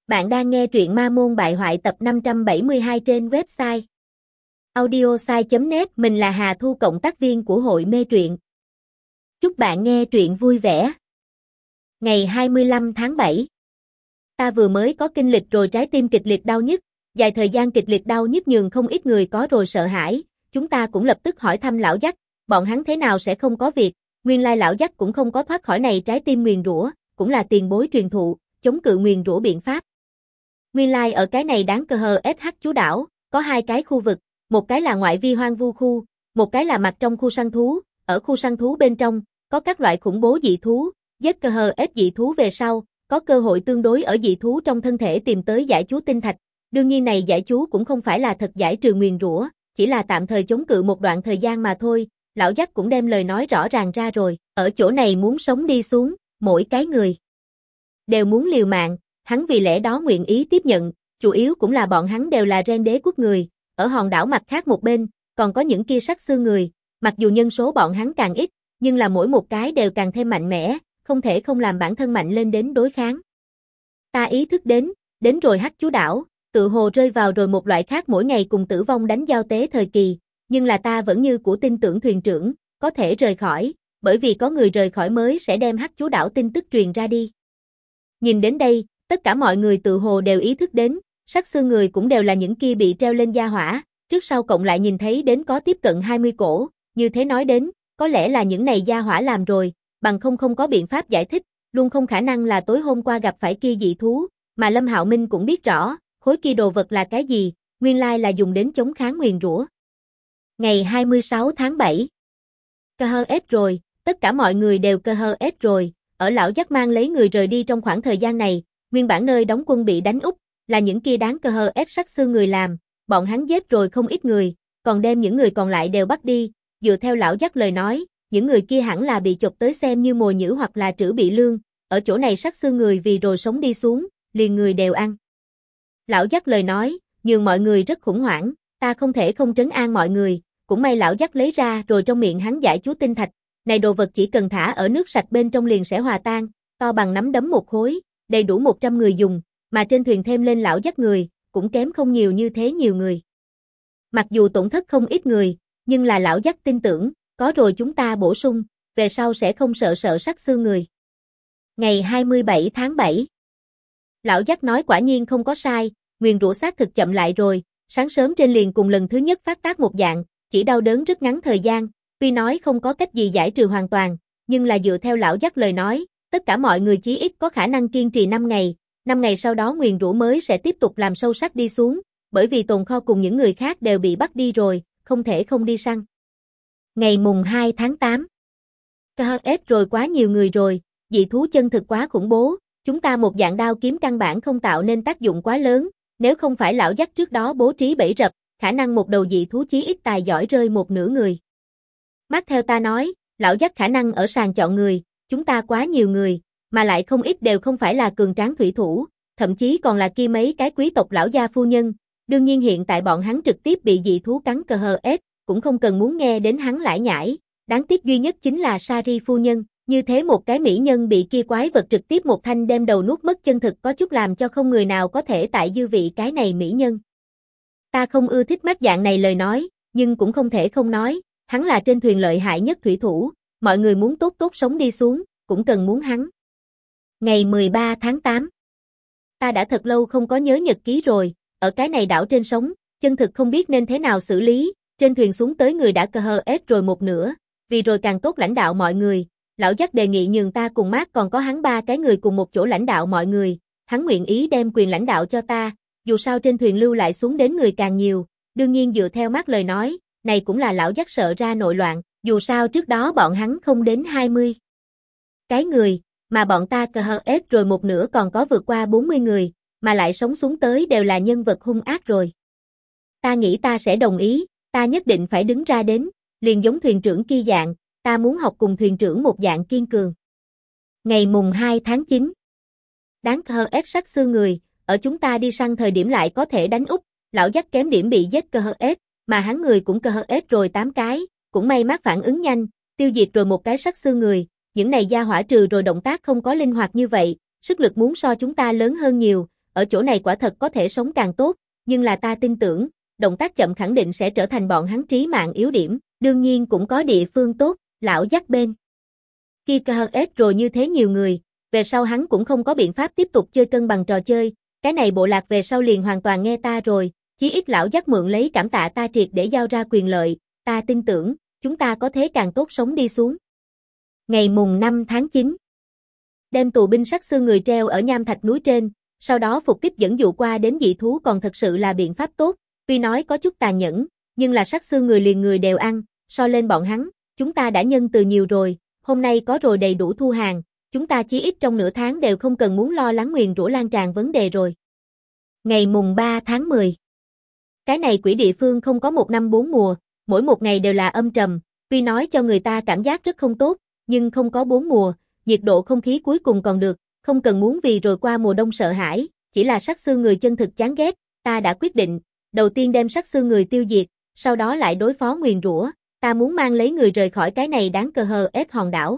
Bạn đang nghe truyện Ma Môn Bại Hoại tập 572 trên website audiosai.net. Mình là Hà Thu, cộng tác viên của hội mê truyện. Chúc bạn nghe truyện vui vẻ. Ngày 25 tháng 7. Ta vừa mới có kinh lịch rồi, trái tim kịch liệt đau nhức. Dài thời gian kịch liệt đau nhức nhường không ít người có rồi sợ hãi. Chúng ta cũng lập tức hỏi thăm lão Dắt, bọn hắn thế nào sẽ không có việc. Nguyên lai lão Dắt cũng không có thoát khỏi này trái tim nguyền rủa, cũng là tiền bối truyền thụ chống cự nguyền rủa biện pháp. Nguyên lai ở cái này đáng cờ hờ SH chú đảo, có hai cái khu vực, một cái là ngoại vi hoang vu khu, một cái là mặt trong khu săn thú. Ở khu săn thú bên trong, có các loại khủng bố dị thú, giết cờ hờ S dị thú về sau, có cơ hội tương đối ở dị thú trong thân thể tìm tới giải chú tinh thạch. Đương nhiên này giải chú cũng không phải là thật giải trừ nguyền rủa, chỉ là tạm thời chống cự một đoạn thời gian mà thôi. Lão Dắt cũng đem lời nói rõ ràng ra rồi, ở chỗ này muốn sống đi xuống, mỗi cái người đều muốn liều mạng. Hắn vì lẽ đó nguyện ý tiếp nhận, chủ yếu cũng là bọn hắn đều là ren đế quốc người, ở hòn đảo mặt khác một bên, còn có những kia sắt xương người, mặc dù nhân số bọn hắn càng ít, nhưng là mỗi một cái đều càng thêm mạnh mẽ, không thể không làm bản thân mạnh lên đến đối kháng. Ta ý thức đến rồi hắc chú đảo, tự hồ rơi vào rồi một loại khác mỗi ngày cùng tử vong đánh giao tế thời kỳ, nhưng là ta vẫn như cũ tin tưởng thuyền trưởng, có thể rời khỏi, bởi vì có người rời khỏi mới sẽ đem hắc chú đảo tin tức truyền ra đi. Nhìn đến đây, tất cả mọi người tự hồ đều ý thức đến, sắt xương người cũng đều là những kia bị treo lên gia hỏa, trước sau cộng lại nhìn thấy đến có tiếp cận 20 cổ, như thế nói đến, có lẽ là những này gia hỏa làm rồi, bằng không có biện pháp giải thích, luôn không khả năng là tối hôm qua gặp phải kia dị thú, mà Lâm Hạo Minh cũng biết rõ, khối kia đồ vật là cái gì, nguyên lai là dùng đến chống kháng nguyền rủa. Ngày 26 tháng 7. Cơ hơ S rồi, tất cả mọi người đều cơ hơ S rồi, ở lão Dắt mang lấy người rời đi trong khoảng thời gian này, nguyên bản nơi đóng quân bị đánh úp, là những kia đáng cờ hờ S sắt xương người làm, bọn hắn giết rồi không ít người, còn đem những người còn lại đều bắt đi, dựa theo lão Dắt lời nói, những người kia hẳn là bị chộp tới xem như mồi nhử hoặc là trữ bị lương, ở chỗ này sắt xương người vì rồi sống đi xuống, liền người đều ăn. Lão Dắt lời nói, nhường mọi người rất khủng hoảng, ta không thể không trấn an mọi người, cũng may lão Dắt lấy ra rồi trong miệng hắn giải chú tinh thạch, này đồ vật chỉ cần thả ở nước sạch bên trong liền sẽ hòa tan, to bằng nắm đấm một khối, đầy đủ 100 người dùng, mà trên thuyền thêm lên lão Dắt người, cũng kém không nhiều như thế nhiều người. Mặc dù tổn thất không ít người, nhưng là lão Dắt tin tưởng, có rồi chúng ta bổ sung, về sau sẽ không sợ sắt xương người. Ngày 27 tháng 7. Lão Dắt nói quả nhiên không có sai, nguyền rủa xác thực chậm lại rồi, sáng sớm trên liền cùng lần thứ nhất phát tác một dạng, chỉ đau đớn rất ngắn thời gian, tuy nói không có cách gì giải trừ hoàn toàn, nhưng là dựa theo lão Dắt lời nói, tất cả mọi người chí ít có khả năng kiên trì 5 ngày sau đó nguyền rủa mới sẽ tiếp tục làm sâu sắc đi xuống, bởi vì tồn kho cùng những người khác đều bị bắt đi rồi, không thể không đi săn. Ngày mùng 2 tháng 8. KHS rồi, quá nhiều người rồi, dị thú chân thực quá khủng bố, chúng ta một dạng đao kiếm căn bản không tạo nên tác dụng quá lớn, nếu không phải lão Dắt trước đó bố trí bẫy rập, khả năng một đầu dị thú chí ít tài giỏi rơi một nửa người. Mắt theo ta nói, lão Dắt khả năng ở sàn chọn người, chúng ta quá nhiều người, mà lại không ít đều không phải là cường tráng thủy thủ, thậm chí còn là kia mấy cái quý tộc lão gia phu nhân, đương nhiên hiện tại bọn hắn trực tiếp bị dị thú cắn cờ hờ S, cũng không cần muốn nghe đến hắn lải nhải, đáng tiếc duy nhất chính là Sari phu nhân, như thế một cái mỹ nhân bị kia quái vật trực tiếp một thanh đem đầu nuốt mất, chân thực có chút làm cho không người nào có thể tại dư vị cái này mỹ nhân. Ta không ưa thích mắt dạng này lời nói, nhưng cũng không thể không nói, hắn là trên thuyền lợi hại nhất thủy thủ, mọi người muốn tốt sống đi xuống, cũng cần muốn hắn. Ngày 13 tháng 8. Ta đã thật lâu không có nhớ nhật ký rồi, ở cái này đảo trên sống, chân thực không biết nên thế nào xử lý, trên thuyền xuống tới người đã cờ hờ S rồi một nửa, vì rồi càng tốt lãnh đạo mọi người, lão Dắt đề nghị nhường ta cùng Mát còn có hắn 3 cái người cùng một chỗ lãnh đạo mọi người, hắn nguyện ý đem quyền lãnh đạo cho ta, dù sao trên thuyền lưu lại xuống đến người càng nhiều, đương nhiên dựa theo Mát lời nói, này cũng là lão Dắt sợ ra nội loạn, dù sao trước đó bọn hắn không đến 20 cái người, mà bọn ta cờ hờ S rồi một nửa còn có vượt qua 40 người, mà lại sống xuống tới đều là nhân vật hung ác rồi. Ta nghĩ ta sẽ đồng ý, ta nhất định phải đứng ra đến, liền giống thuyền trưởng kia dạng, ta muốn học cùng thuyền trưởng một dạng kiên cường. Ngày mùng 2 tháng 9. Đáng cờ hờ S sắt xương người, ở chúng ta đi săn thời điểm lại có thể đánh úp, lão Dắt kém điểm bị giết cờ hờ S, mà hắn người cũng cờ hờ S rồi 8 cái, cũng may Mát phản ứng nhanh, tiêu diệt rồi một cái sắt xương người, những này gia hỏa trừ rồi động tác không có linh hoạt như vậy, sức lực muốn so chúng ta lớn hơn nhiều, ở chỗ này quả thật có thể sống càng tốt, nhưng là ta tin tưởng, động tác chậm khẳng định sẽ trở thành bọn hắn trí mạng yếu điểm, đương nhiên cũng có địa phương tốt, lão dắt bên. Kia KHS rồi như thế nhiều người, về sau hắn cũng không có biện pháp tiếp tục chơi cân bằng trò chơi, cái này bộ lạc về sau liền hoàn toàn nghe ta rồi, chí ít lão dắt mượn lấy cảm tạ ta triệt để giao ra quyền lợi, ta tin tưởng, chúng ta có thế càng tốt sống đi xuống. Ngày mùng 5 tháng 9, đem tù binh sắt xương người treo ở nham thạch núi trên, sau đó phục kích dẫn dụ qua đến dị thú còn thật sự là biện pháp tốt, tuy nói có chút tàn nhẫn, nhưng là sắt xương người liền người đều ăn, so lên bọn hắn, chúng ta đã nhân từ nhiều rồi, hôm nay có rồi đầy đủ thu hàng, chúng ta chí ít trong nửa tháng đều không cần muốn lo lắng nguyền rủa lan tràn vấn đề rồi. Ngày mùng 3 tháng 10. Cái này quỷ địa phương không có một năm bốn mùa, mỗi một ngày đều là âm trầm, tuy nói cho người ta cảm giác rất không tốt, nhưng không có bốn mùa, nhiệt độ không khí cuối cùng còn được, không cần muốn vì rồi qua mùa đông sợ hãi, chỉ là sắt xương người chân thực chán ghét, ta đã quyết định, đầu tiên đem sắt xương người tiêu diệt, sau đó lại đối phó nguyền rủa, ta muốn mang lấy người rời khỏi cái này đáng KHS hòn đảo.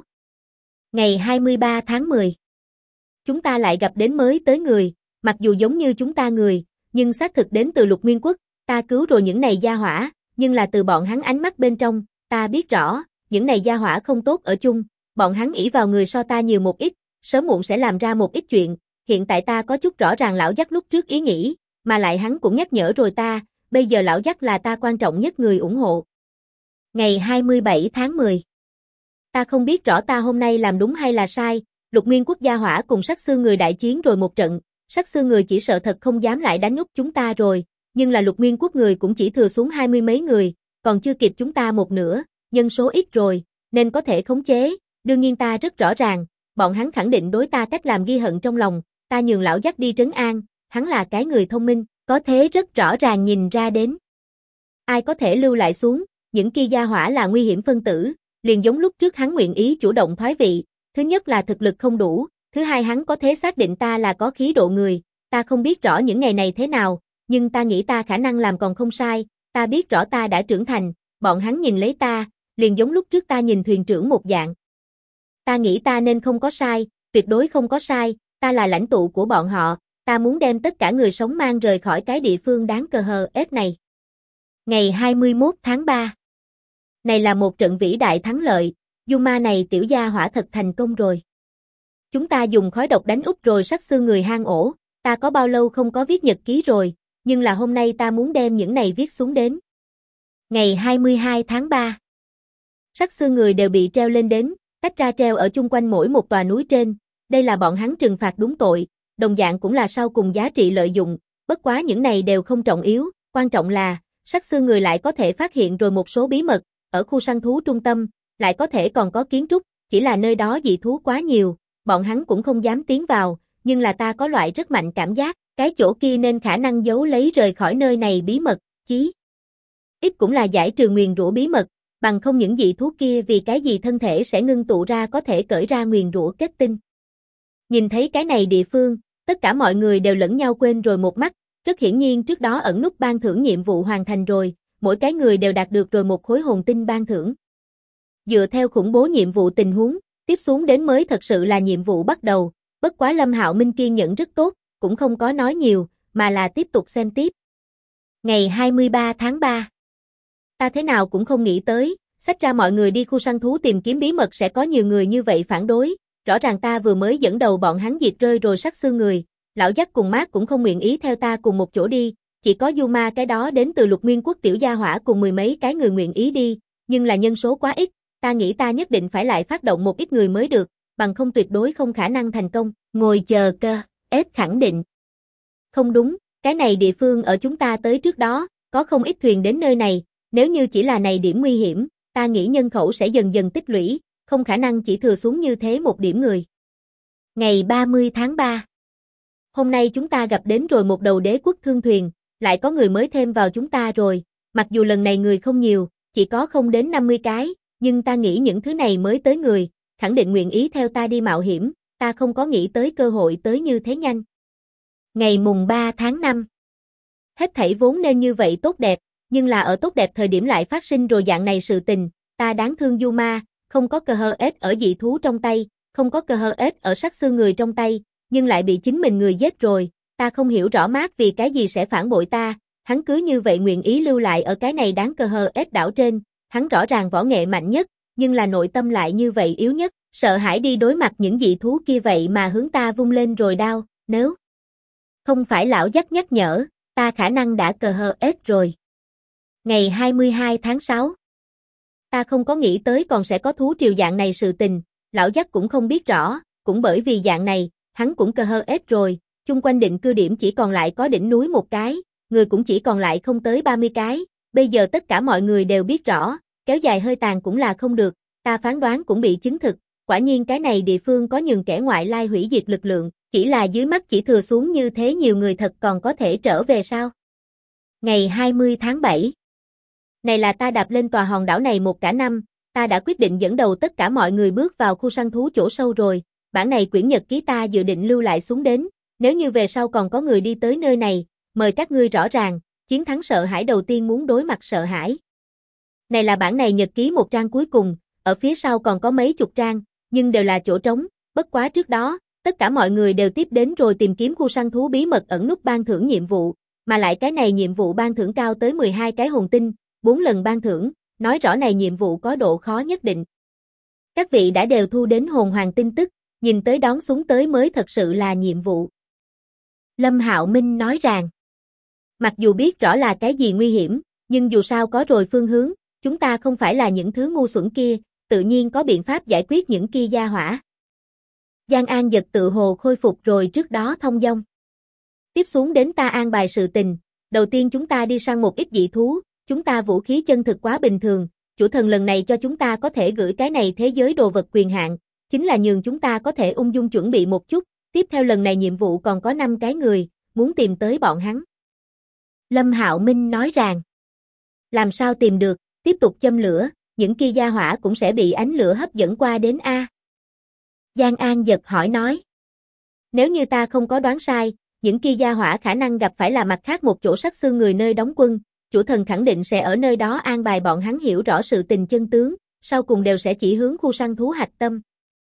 Ngày 23 tháng 10. Chúng ta lại gặp đến mới tới người, mặc dù giống như chúng ta người, nhưng xác thực đến từ Lục Nguyên Quốc, ta cứu rồi những này gia hỏa, nhưng là từ bọn hắn ánh mắt bên trong, ta biết rõ, những này gia hỏa không tốt ở chung, bọn hắn ỷ vào người so ta nhiều một ít, sớm muộn sẽ làm ra một ít chuyện, hiện tại ta có chút rõ ràng lão dắt lúc trước ý nghĩ, mà lại hắn cũng nhắc nhở rồi ta, bây giờ lão dắt là ta quan trọng nhất người ủng hộ. Ngày 27 tháng 10. Ta không biết rõ ta hôm nay làm đúng hay là sai, Lục Nguyên Quốc gia hỏa cùng sắt xương người đại chiến rồi một trận, sắt xương người chỉ sợ thật không dám lại đánh úp chúng ta rồi, nhưng là Lục Nguyên Quốc người cũng chỉ thừa xuống 20 mấy người, còn chưa kịp chúng ta một nửa, nhân số ít rồi, nên có thể khống chế, đương nhiên ta rất rõ ràng, bọn hắn khẳng định đối ta cách làm ghi hận trong lòng, ta nhường lão dắt đi trấn an, hắn là cái người thông minh, có thế rất rõ ràng nhìn ra đến. Ai có thể lưu lại xuống, những kia gia hỏa là nguy hiểm phân tử, liền giống lúc trước hắn nguyện ý chủ động thoái vị, thứ nhất là thực lực không đủ, thứ hai hắn có thế xác định ta là có khí độ người, ta không biết rõ những ngày này thế nào, nhưng ta nghĩ ta khả năng làm còn không sai, ta biết rõ ta đã trưởng thành, bọn hắn nhìn lấy ta, liền giống lúc trước ta nhìn thuyền trưởng một dạng. Ta nghĩ ta nên không có sai, tuyệt đối không có sai, ta là lãnh tụ của bọn họ, ta muốn đem tất cả người sống mang rời khỏi cái địa phương đáng KHS này. Ngày 21 tháng 3. Này là một trận vĩ đại thắng lợi, Yuma này tiểu gia hỏa thật thành công rồi. Chúng ta dùng khói độc đánh úp rồi sắt xương người hang ổ, ta có bao lâu không có viết nhật ký rồi, nhưng là hôm nay ta muốn đem những này viết xuống đến. Ngày 22 tháng 3. Sắt xương người đều bị treo lên đến, tách ra treo ở chung quanh mỗi một tòa núi trên, đây là bọn hắn trừng phạt đúng tội, đồng dạng cũng là sau cùng giá trị lợi dụng, bất quá những này đều không trọng yếu, quan trọng là, sắt xương người lại có thể phát hiện rồi một số bí mật, ở khu săn thú trung tâm, lại có thể còn có kiến trúc, chỉ là nơi đó dị thú quá nhiều, bọn hắn cũng không dám tiến vào, nhưng là ta có loại rất mạnh cảm giác, cái chỗ kia nên khả năng giấu lấy rời khỏi nơi này bí mật, chí ít cũng là giải trừ nguyền rủa bí mật, bằng không những dị thú kia vì cái gì thân thể sẽ ngưng tụ ra có thể cởi ra nguyền rủa kết tinh. Nhìn thấy cái này địa phương, tất cả mọi người đều lẫn nhau quên rồi một mắt, rất hiển nhiên trước đó ẩn nút ban thưởng nhiệm vụ hoàn thành rồi, mỗi cái người đều đạt được rồi một khối hồn tinh ban thưởng. Dựa theo khủng bố nhiệm vụ tình huống, tiếp xuống đến mới thật sự là nhiệm vụ bắt đầu, bất quá Lâm Hạo Minh kiên nhẫn rất tốt, cũng không có nói nhiều, mà là tiếp tục xem tiếp. Ngày 23 tháng 3. Ta thế nào cũng không nghĩ tới, xách ra mọi người đi khu săn thú tìm kiếm bí mật sẽ có nhiều người như vậy phản đối, rõ ràng ta vừa mới dẫn đầu bọn hắn diệt rơi rồi sắt xương người, lão dắt cùng Mát cũng không nguyện ý theo ta cùng một chỗ đi, chỉ có Yuma cái đó đến từ Lục Nguyên Quốc tiểu gia hỏa cùng mười mấy cái người nguyện ý đi, nhưng là nhân số quá ít, ta nghĩ ta nhất định phải lại phát động một ít người mới được, bằng không tuyệt đối không khả năng thành công, ngồi chờ cơ, ép khẳng định. Không đúng, cái này địa phương ở chúng ta tới trước đó, có không ít thuyền đến nơi này, nếu như chỉ là này điểm nguy hiểm, ta nghĩ nhân khẩu sẽ dần dần tích lũy, không khả năng chỉ thừa xuống như thế một điểm người. Ngày 30 tháng 3. Hôm nay chúng ta gặp đến rồi một đầu đế quốc thương thuyền, lại có người mới thêm vào chúng ta rồi, mặc dù lần này người không nhiều, chỉ có không đến 50 cái, nhưng ta nghĩ những thứ này mới tới người, khẳng định nguyện ý theo ta đi mạo hiểm, ta không có nghĩ tới cơ hội tới như thế nhanh. Ngày mùng 3 tháng 5. Hết thảy vốn nên như vậy tốt đẹp, nhưng là ở tốt đẹp thời điểm lại phát sinh rồi dạng này sự tình, ta đáng thương Yuma, không có KHS ở dị thú trong tay, không có KHS ở sắt xương người trong tay, nhưng lại bị chính mình người giết rồi, ta không hiểu rõ Mark vì cái gì sẽ phản bội ta, hắn cứ như vậy nguyện ý lưu lại ở cái này đáng cờ hờ ết đảo trên, hắn rõ ràng võ nghệ mạnh nhất, nhưng là nội tâm lại như vậy yếu nhất, sợ hãi đi đối mặt những dị thú kia vậy mà hướng ta vung lên rồi đao, nếu không phải lão dắt nhắc nhở, ta khả năng đã cờ hờ ết rồi. Ngày 22 tháng 6. Ta không có nghĩ tới còn sẽ có thú triều dạng này sự tình, lão dắt cũng không biết rõ, cũng bởi vì dạng này, hắn cũng cờ hờ ết rồi, chung quanh định cư điểm chỉ còn lại có đỉnh núi một cái, người cũng chỉ còn lại không tới 30 cái, bây giờ tất cả mọi người đều biết rõ, kéo dài hơi tàn cũng là không được, ta phán đoán cũng bị chứng thực, quả nhiên cái này địa phương có nhường kẻ ngoại lai hủy diệt lực lượng, chỉ là dưới mắt chỉ thừa xuống như thế nhiều người thật còn có thể trở về sao? Ngày 20 tháng 7. Này là ta đạp lên tòa hòn đảo này một cả năm, ta đã quyết định dẫn đầu tất cả mọi người bước vào khu săn thú chỗ sâu rồi, bản này quyển nhật ký ta dự định lưu lại xuống đến, nếu như về sau còn có người đi tới nơi này, mời các ngươi rõ ràng, chiến thắng sợ hãi đầu tiên muốn đối mặt sợ hãi. Này là bản này nhật ký một trang cuối cùng, ở phía sau còn có mấy chục trang, nhưng đều là chỗ trống, bất quá trước đó, tất cả mọi người đều tiếp đến rồi tìm kiếm khu săn thú bí mật ẩn núp ban thưởng nhiệm vụ, mà lại cái này nhiệm vụ ban thưởng cao tới 12 cái hồn tinh, 4 lần ban thưởng, nói rõ này nhiệm vụ có độ khó nhất định. Các vị đã đều thu đến hồn hoàng tin tức, nhìn tới đón xuống tới mới thật sự là nhiệm vụ. Lâm Hạo Minh nói rằng, mặc dù biết rõ là cái gì nguy hiểm, nhưng dù sao có rồi phương hướng, chúng ta không phải là những thứ ngu xuẩn kia, tự nhiên có biện pháp giải quyết những kia gia hỏa. Giang An Dật tự hồ khôi phục rồi trước đó thông dong. Tiếp xuống đến ta an bài sự tình, đầu tiên chúng ta đi săn một ít dị thú, chúng ta vũ khí chân thực quá bình thường, chủ thần lần này cho chúng ta có thể gửi cái này thế giới đồ vật quyền hạn, chính là nhường chúng ta có thể ung dung chuẩn bị một chút, tiếp theo lần này nhiệm vụ còn có 5 cái người, muốn tìm tới bọn hắn. Lâm Hạo Minh nói rằng, làm sao tìm được, tiếp tục châm lửa, những kia gia hỏa cũng sẽ bị ánh lửa hấp dẫn qua đến A. Giang An Dật hỏi nói, nếu như ta không có đoán sai, những kia gia hỏa khả năng gặp phải là mặt khác một chỗ sắc xương người nơi đóng quân, chủ thần khẳng định sẽ ở nơi đó an bài bọn hắn hiểu rõ sự tình chân tướng, sau cùng đều sẽ chỉ hướng khu săn thú hạch tâm.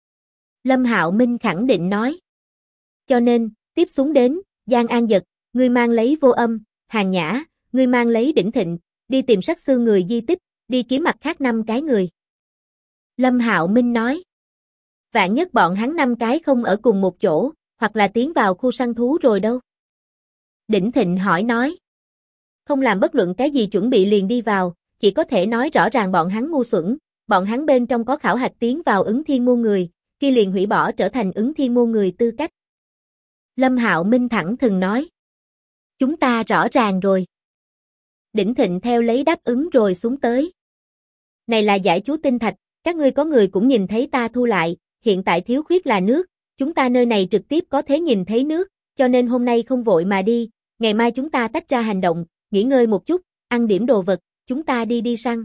Lâm Hạo Minh khẳng định nói. Cho nên, tiếp xuống đến, Giang An Dật, ngươi mang lấy Vô Âm, Hàn Nhã, ngươi mang lấy Đỉnh Thịnh, đi tìm sắc xương người di tích, đi kiếm mặt khác 5 cái người. Lâm Hạo Minh nói. Vạn nhất bọn hắn 5 cái không ở cùng một chỗ, hoặc là tiến vào khu săn thú rồi đâu. Đỉnh Thịnh hỏi nói. Không làm bất luận cái gì chuẩn bị liền đi vào, chỉ có thể nói rõ ràng bọn hắn ngu xuẩn, bọn hắn bên trong có khảo hạch tiến vào ứng thiên môn người, kia liền hủy bỏ trở thành ứng thiên môn người tư cách. Lâm Hạo Minh thẳng thừng nói. Chúng ta rõ ràng rồi. Đỉnh Thịnh theo lấy đáp ứng rồi xuống tới. Này là giải chú tinh thạch, các ngươi có người cũng nhìn thấy ta thu lại, hiện tại thiếu khuyết là nước, chúng ta nơi này trực tiếp có thể nhìn thấy nước, cho nên hôm nay không vội mà đi, ngày mai chúng ta tách ra hành động, nghỉ ngơi một chút, ăn điểm đồ vật, chúng ta đi săn.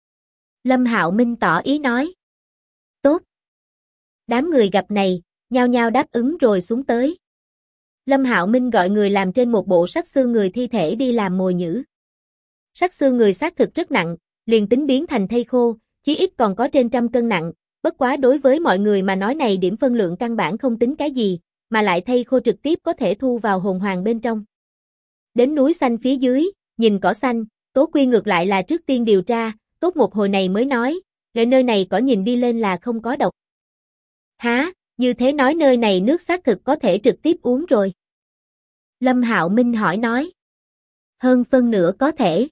Lâm Hạo Minh tỏ ý nói. Tốt. Đám người gặp này, nhao nhao đáp ứng rồi xuống tới. Lâm Hạo Minh gọi người làm trên một bộ sắt xương người thi thể đi làm mồi nhử. Sắt xương người xác thực rất nặng, liền tính biến thành thây khô, chí ít còn có trên 100 cân nặng, bất quá đối với mọi người mà nói này điểm phân lượng căn bản không tính cái gì, mà lại thây khô trực tiếp có thể thu vào hồn hoàng bên trong. Đến núi xanh phía dưới, nhìn cỏ xanh, Tố Quy ngược lại là trước tiên điều tra, tốt một hồi này mới nói, lời nơi này cỏ nhìn đi lên là không có độc. Hả, như thế nói nơi này nước xác thực có thể trực tiếp uống rồi. Lâm Hạo Minh hỏi nói. Hơn phân nửa có thể.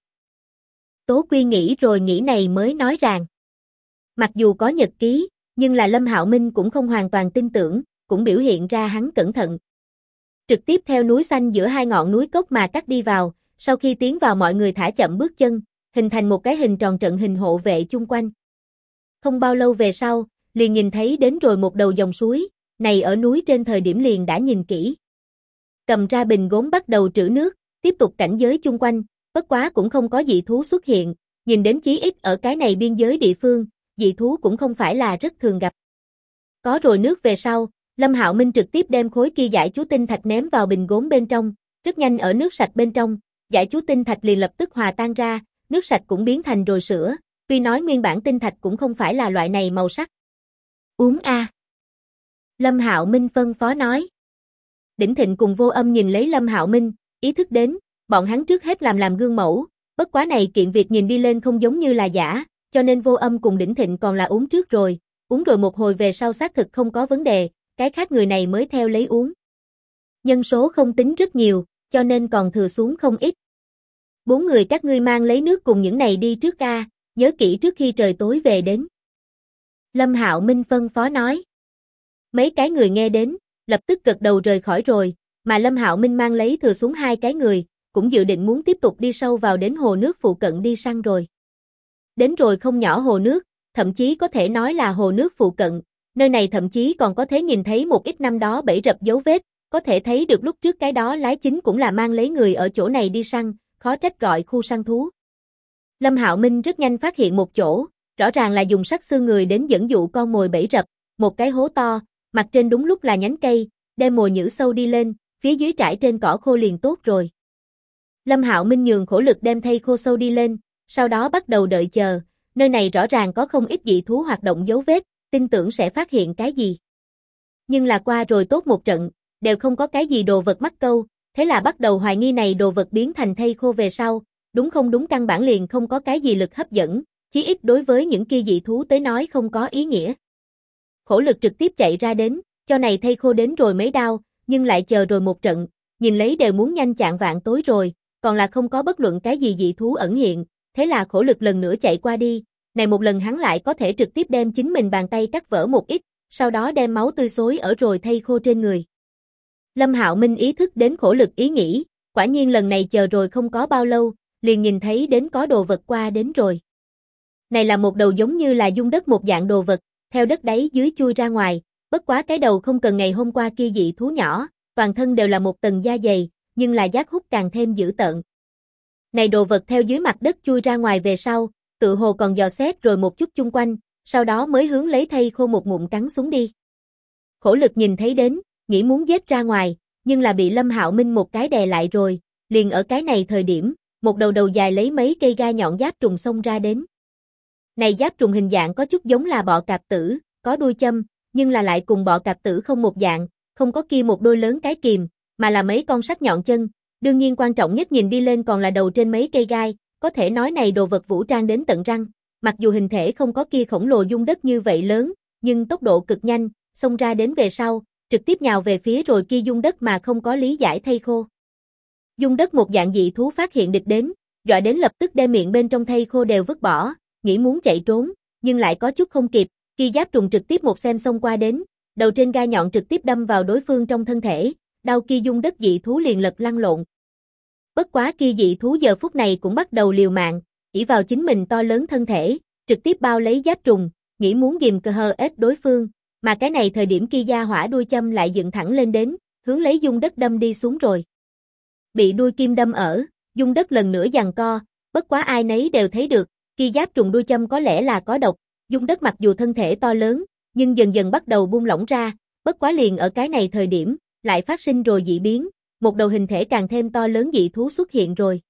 Tố Quy nghĩ rồi nghĩ này mới nói rằng. Mặc dù có nhật ký, nhưng là Lâm Hạo Minh cũng không hoàn toàn tin tưởng, cũng biểu hiện ra hắn cẩn thận. Trực tiếp theo núi xanh giữa hai ngọn núi cốc mà cắt đi vào, sau khi tiến vào mọi người thả chậm bước chân, hình thành một cái hình tròn trận hình hộ vệ chung quanh. Không bao lâu về sau, liền nhìn thấy đến rồi một đầu dòng suối, này ở núi trên thời điểm liền đã nhìn kỹ. Cầm ra bình gốm bắt đầu trữ nước, tiếp tục cảnh giới chung quanh, bất quá cũng không có dị thú xuất hiện, nhìn đến chí ít ở cái này biên giới địa phương, dị thú cũng không phải là rất thường gặp. Có rồi nước về sau, Lâm Hạo Minh trực tiếp đem khối kia giải chú tinh thạch ném vào bình gốm bên trong, rất nhanh ở nước sạch bên trong, giải chú tinh thạch liền lập tức hòa tan ra, nước sạch cũng biến thành rồi sữa, tuy nói nguyên bản tinh thạch cũng không phải là loại này màu sắc. Uống a. Lâm Hạo Minh phân phó nói. Đỉnh Thịnh cùng Vô Âm nhìn lấy Lâm Hạo Minh, ý thức đến, bọn hắn trước hết làm gương mẫu, bất quá này kiện việc nhìn đi lên không giống như là giả, cho nên Vô Âm cùng Đỉnh Thịnh còn là uống trước rồi, uống rồi một hồi về sau xác thực không có vấn đề, cái khác người này mới theo lấy uống. Nhân số không tính rất nhiều, cho nên còn thừa xuống không ít. 4 người các ngươi mang lấy nước cùng những này đi trước ca, nhớ kỹ trước khi trời tối về đến. Lâm Hạo Minh phân phó nói. Mấy cái người nghe đến, lập tức gật đầu rời khỏi rồi, mà Lâm Hạo Minh mang lấy thừa xuống 2 cái người, cũng dự định muốn tiếp tục đi sâu vào đến hồ nước phụ cận đi săn rồi. Đến rồi không nhỏ hồ nước, thậm chí có thể nói là hồ nước phụ cận, nơi này thậm chí còn có thể nhìn thấy một ít năm đó bẫy rập dấu vết, có thể thấy được lúc trước cái đó lái chính cũng là mang lấy người ở chỗ này đi săn, khó trách gọi khu săn thú. Lâm Hạo Minh rất nhanh phát hiện một chỗ, rõ ràng là dùng sắt xương người đến dẫn dụ con mồi bẫy rập, một cái hố to, mặt trên đúng lúc là nhánh cây, đem mồi nhử sâu đi lên, phía dưới trải trên cỏ khô liền tốt rồi. Lâm Hạo Minh nhường khổ lực đem thây khô sâu đi lên, sau đó bắt đầu đợi chờ, nơi này rõ ràng có không ít dị thú hoạt động dấu vết, tin tưởng sẽ phát hiện cái gì. Nhưng là qua rồi tốt một trận, đều không có cái gì đồ vật mắc câu, thế là bắt đầu hoài nghi này đồ vật biến thành thây khô về sau, đúng không đúng căn bản liền không có cái gì lực hấp dẫn, chí ít đối với những kia dị thú tới nói không có ý nghĩa. Khổ lực trực tiếp chạy ra đến, cho này thây khô đến rồi mấy đao, nhưng lại chờ rồi một trận, nhìn lấy đều muốn nhanh chạng vạn tối rồi, còn là không có bất luận cái gì dị thú ẩn hiện, thế là khổ lực lần nữa chạy qua đi, này một lần hắn lại có thể trực tiếp đem chính mình bàn tay cắt vỡ một ít, sau đó đem máu tươi xối ở rồi thây khô trên người. Lâm Hạo Minh ý thức đến khổ lực ý nghĩ, quả nhiên lần này chờ rồi không có bao lâu, liền nhìn thấy đến có đồ vật qua đến rồi. Này là một đầu giống như là dung đất một dạng đồ vật, theo đất đáy dưới chui ra ngoài, bất quá cái đầu không cần ngày hôm qua kia dị thú nhỏ, toàn thân đều là một tầng da dày, nhưng là giác hút càng thêm dữ tợn. Này đồ vật theo dưới mặt đất chui ra ngoài về sau, tự hồ còn dò xét rồi một chút chung quanh, sau đó mới hướng lấy thây khô một ngụm cắn xuống đi. Khổ lực nhìn thấy đến, nghĩ muốn giết ra ngoài, nhưng là bị Lâm Hạo Minh một cái đè lại rồi, liền ở cái này thời điểm, một đầu dài lấy mấy cây gai nhọn giáp trùng xông ra đến. Này giáp trùng hình dạng có chút giống là bọ cạp tử, có đuôi châm, nhưng là lại cùng bọ cạp tử không một dạng, không có kia một đôi lớn cái kìm, mà là mấy con sắc nhọn chân, đương nhiên quan trọng nhất nhìn đi lên còn là đầu trên mấy cây gai, có thể nói này đồ vật vũ trang đến tận răng, mặc dù hình thể không có kia khổng lồ dung đất như vậy lớn, nhưng tốc độ cực nhanh, xông ra đến về sau, trực tiếp nhào về phía rồi kia dung đất mà không có lý giải thây khô. Dung đất một dạng dị thú phát hiện địch đến, dọa đến lập tức đem miệng bên trong thây khô đều vứt bỏ, nghĩ muốn chạy trốn, nhưng lại có chút không kịp, kia giáp trùng trực tiếp một xem xông qua đến, đầu trên gai nhọn trực tiếp đâm vào đối phương trong thân thể, đau kia dung đất dị thú liền lật lăn lộn. Bất quá kia dị thú giờ phút này cũng bắt đầu liều mạng, ỷ vào chính mình to lớn thân thể, trực tiếp bao lấy giáp trùng, nghĩ muốn ghim cơ hờ ết đối phương, mà cái này thời điểm kia gia hỏa đuôi châm lại dựng thẳng lên đến, hướng lấy dung đất đâm đi xuống rồi. Bị đuôi kim đâm ở, dung đất lần nữa giằng co, bất quá ai nấy đều thấy được, kia giáp trùng đuôi châm có lẽ là có độc, dung đất mặc dù thân thể to lớn, nhưng dần dần bắt đầu buông lỏng ra, bất quá liền ở cái này thời điểm, lại phát sinh rồi dị biến, một đầu hình thể càng thêm to lớn dị thú xuất hiện rồi.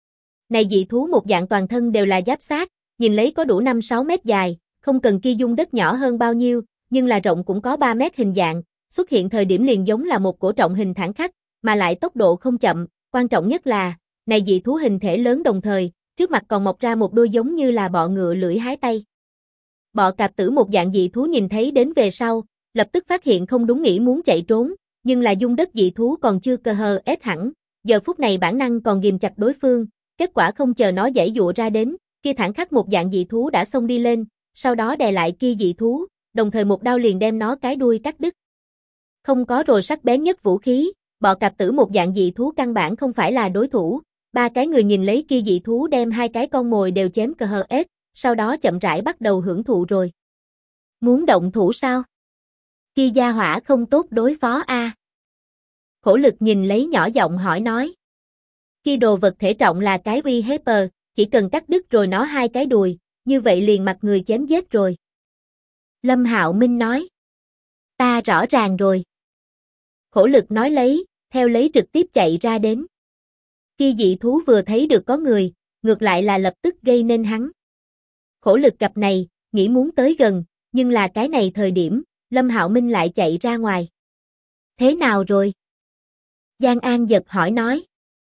Này dị thú một dạng toàn thân đều là giáp xác, nhìn lấy có đủ 5-6 mét dài, không cần kia dung đất nhỏ hơn bao nhiêu, nhưng là rộng cũng có 3 mét hình dạng, xuất hiện thời điểm liền giống là một cổ trọng hình thẳng khắc, mà lại tốc độ không chậm, quan trọng nhất là, này dị thú hình thể lớn đồng thời, trước mặt còn mọc ra một đôi giống như là bọ ngựa lưỡi hái tay. Bọ cạp tử một dạng dị thú nhìn thấy đến về sau, lập tức phát hiện không đúng nghĩ muốn chạy trốn, nhưng là dung đất dị thú còn chưa cơ hờ ết hẳn, giờ phút này bản năng còn ghim chặt đối phương, kết quả không chờ nó giãy dụa ra đến, kia thẳng khắc một dạng dị thú đã xông đi lên, sau đó đè lại kia dị thú, đồng thời một đao liền đem nó cái đuôi cắt đứt. Không có rồi sắc bén nhất vũ khí, bọ cạp tử một dạng dị thú căn bản không phải là đối thủ, 3 cái người nhìn lấy kia dị thú đem 2 cái con mồi đều chém cơ hờ ết, sau đó chậm rãi bắt đầu hưởng thụ rồi. Muốn động thủ sao? Kia gia hỏa không tốt đối phó a. Khổ lực nhìn lấy nhỏ giọng hỏi nói. Kia đồ vật thể trọng là cái uy hepper, chỉ cần cắt đứt rồi nó 2 cái đùi, như vậy liền mặt người chém giết rồi. Lâm Hạo Minh nói. Ta rõ ràng rồi. Khổ lực nói lấy, theo lấy trực tiếp chạy ra đến. Kia dị thú vừa thấy được có người, ngược lại là lập tức gây nên hắn. Khổ lực gặp này, nghĩ muốn tới gần, nhưng là cái này thời điểm, Lâm Hạo Minh lại chạy ra ngoài. Thế nào rồi? Giang An giật hỏi nói.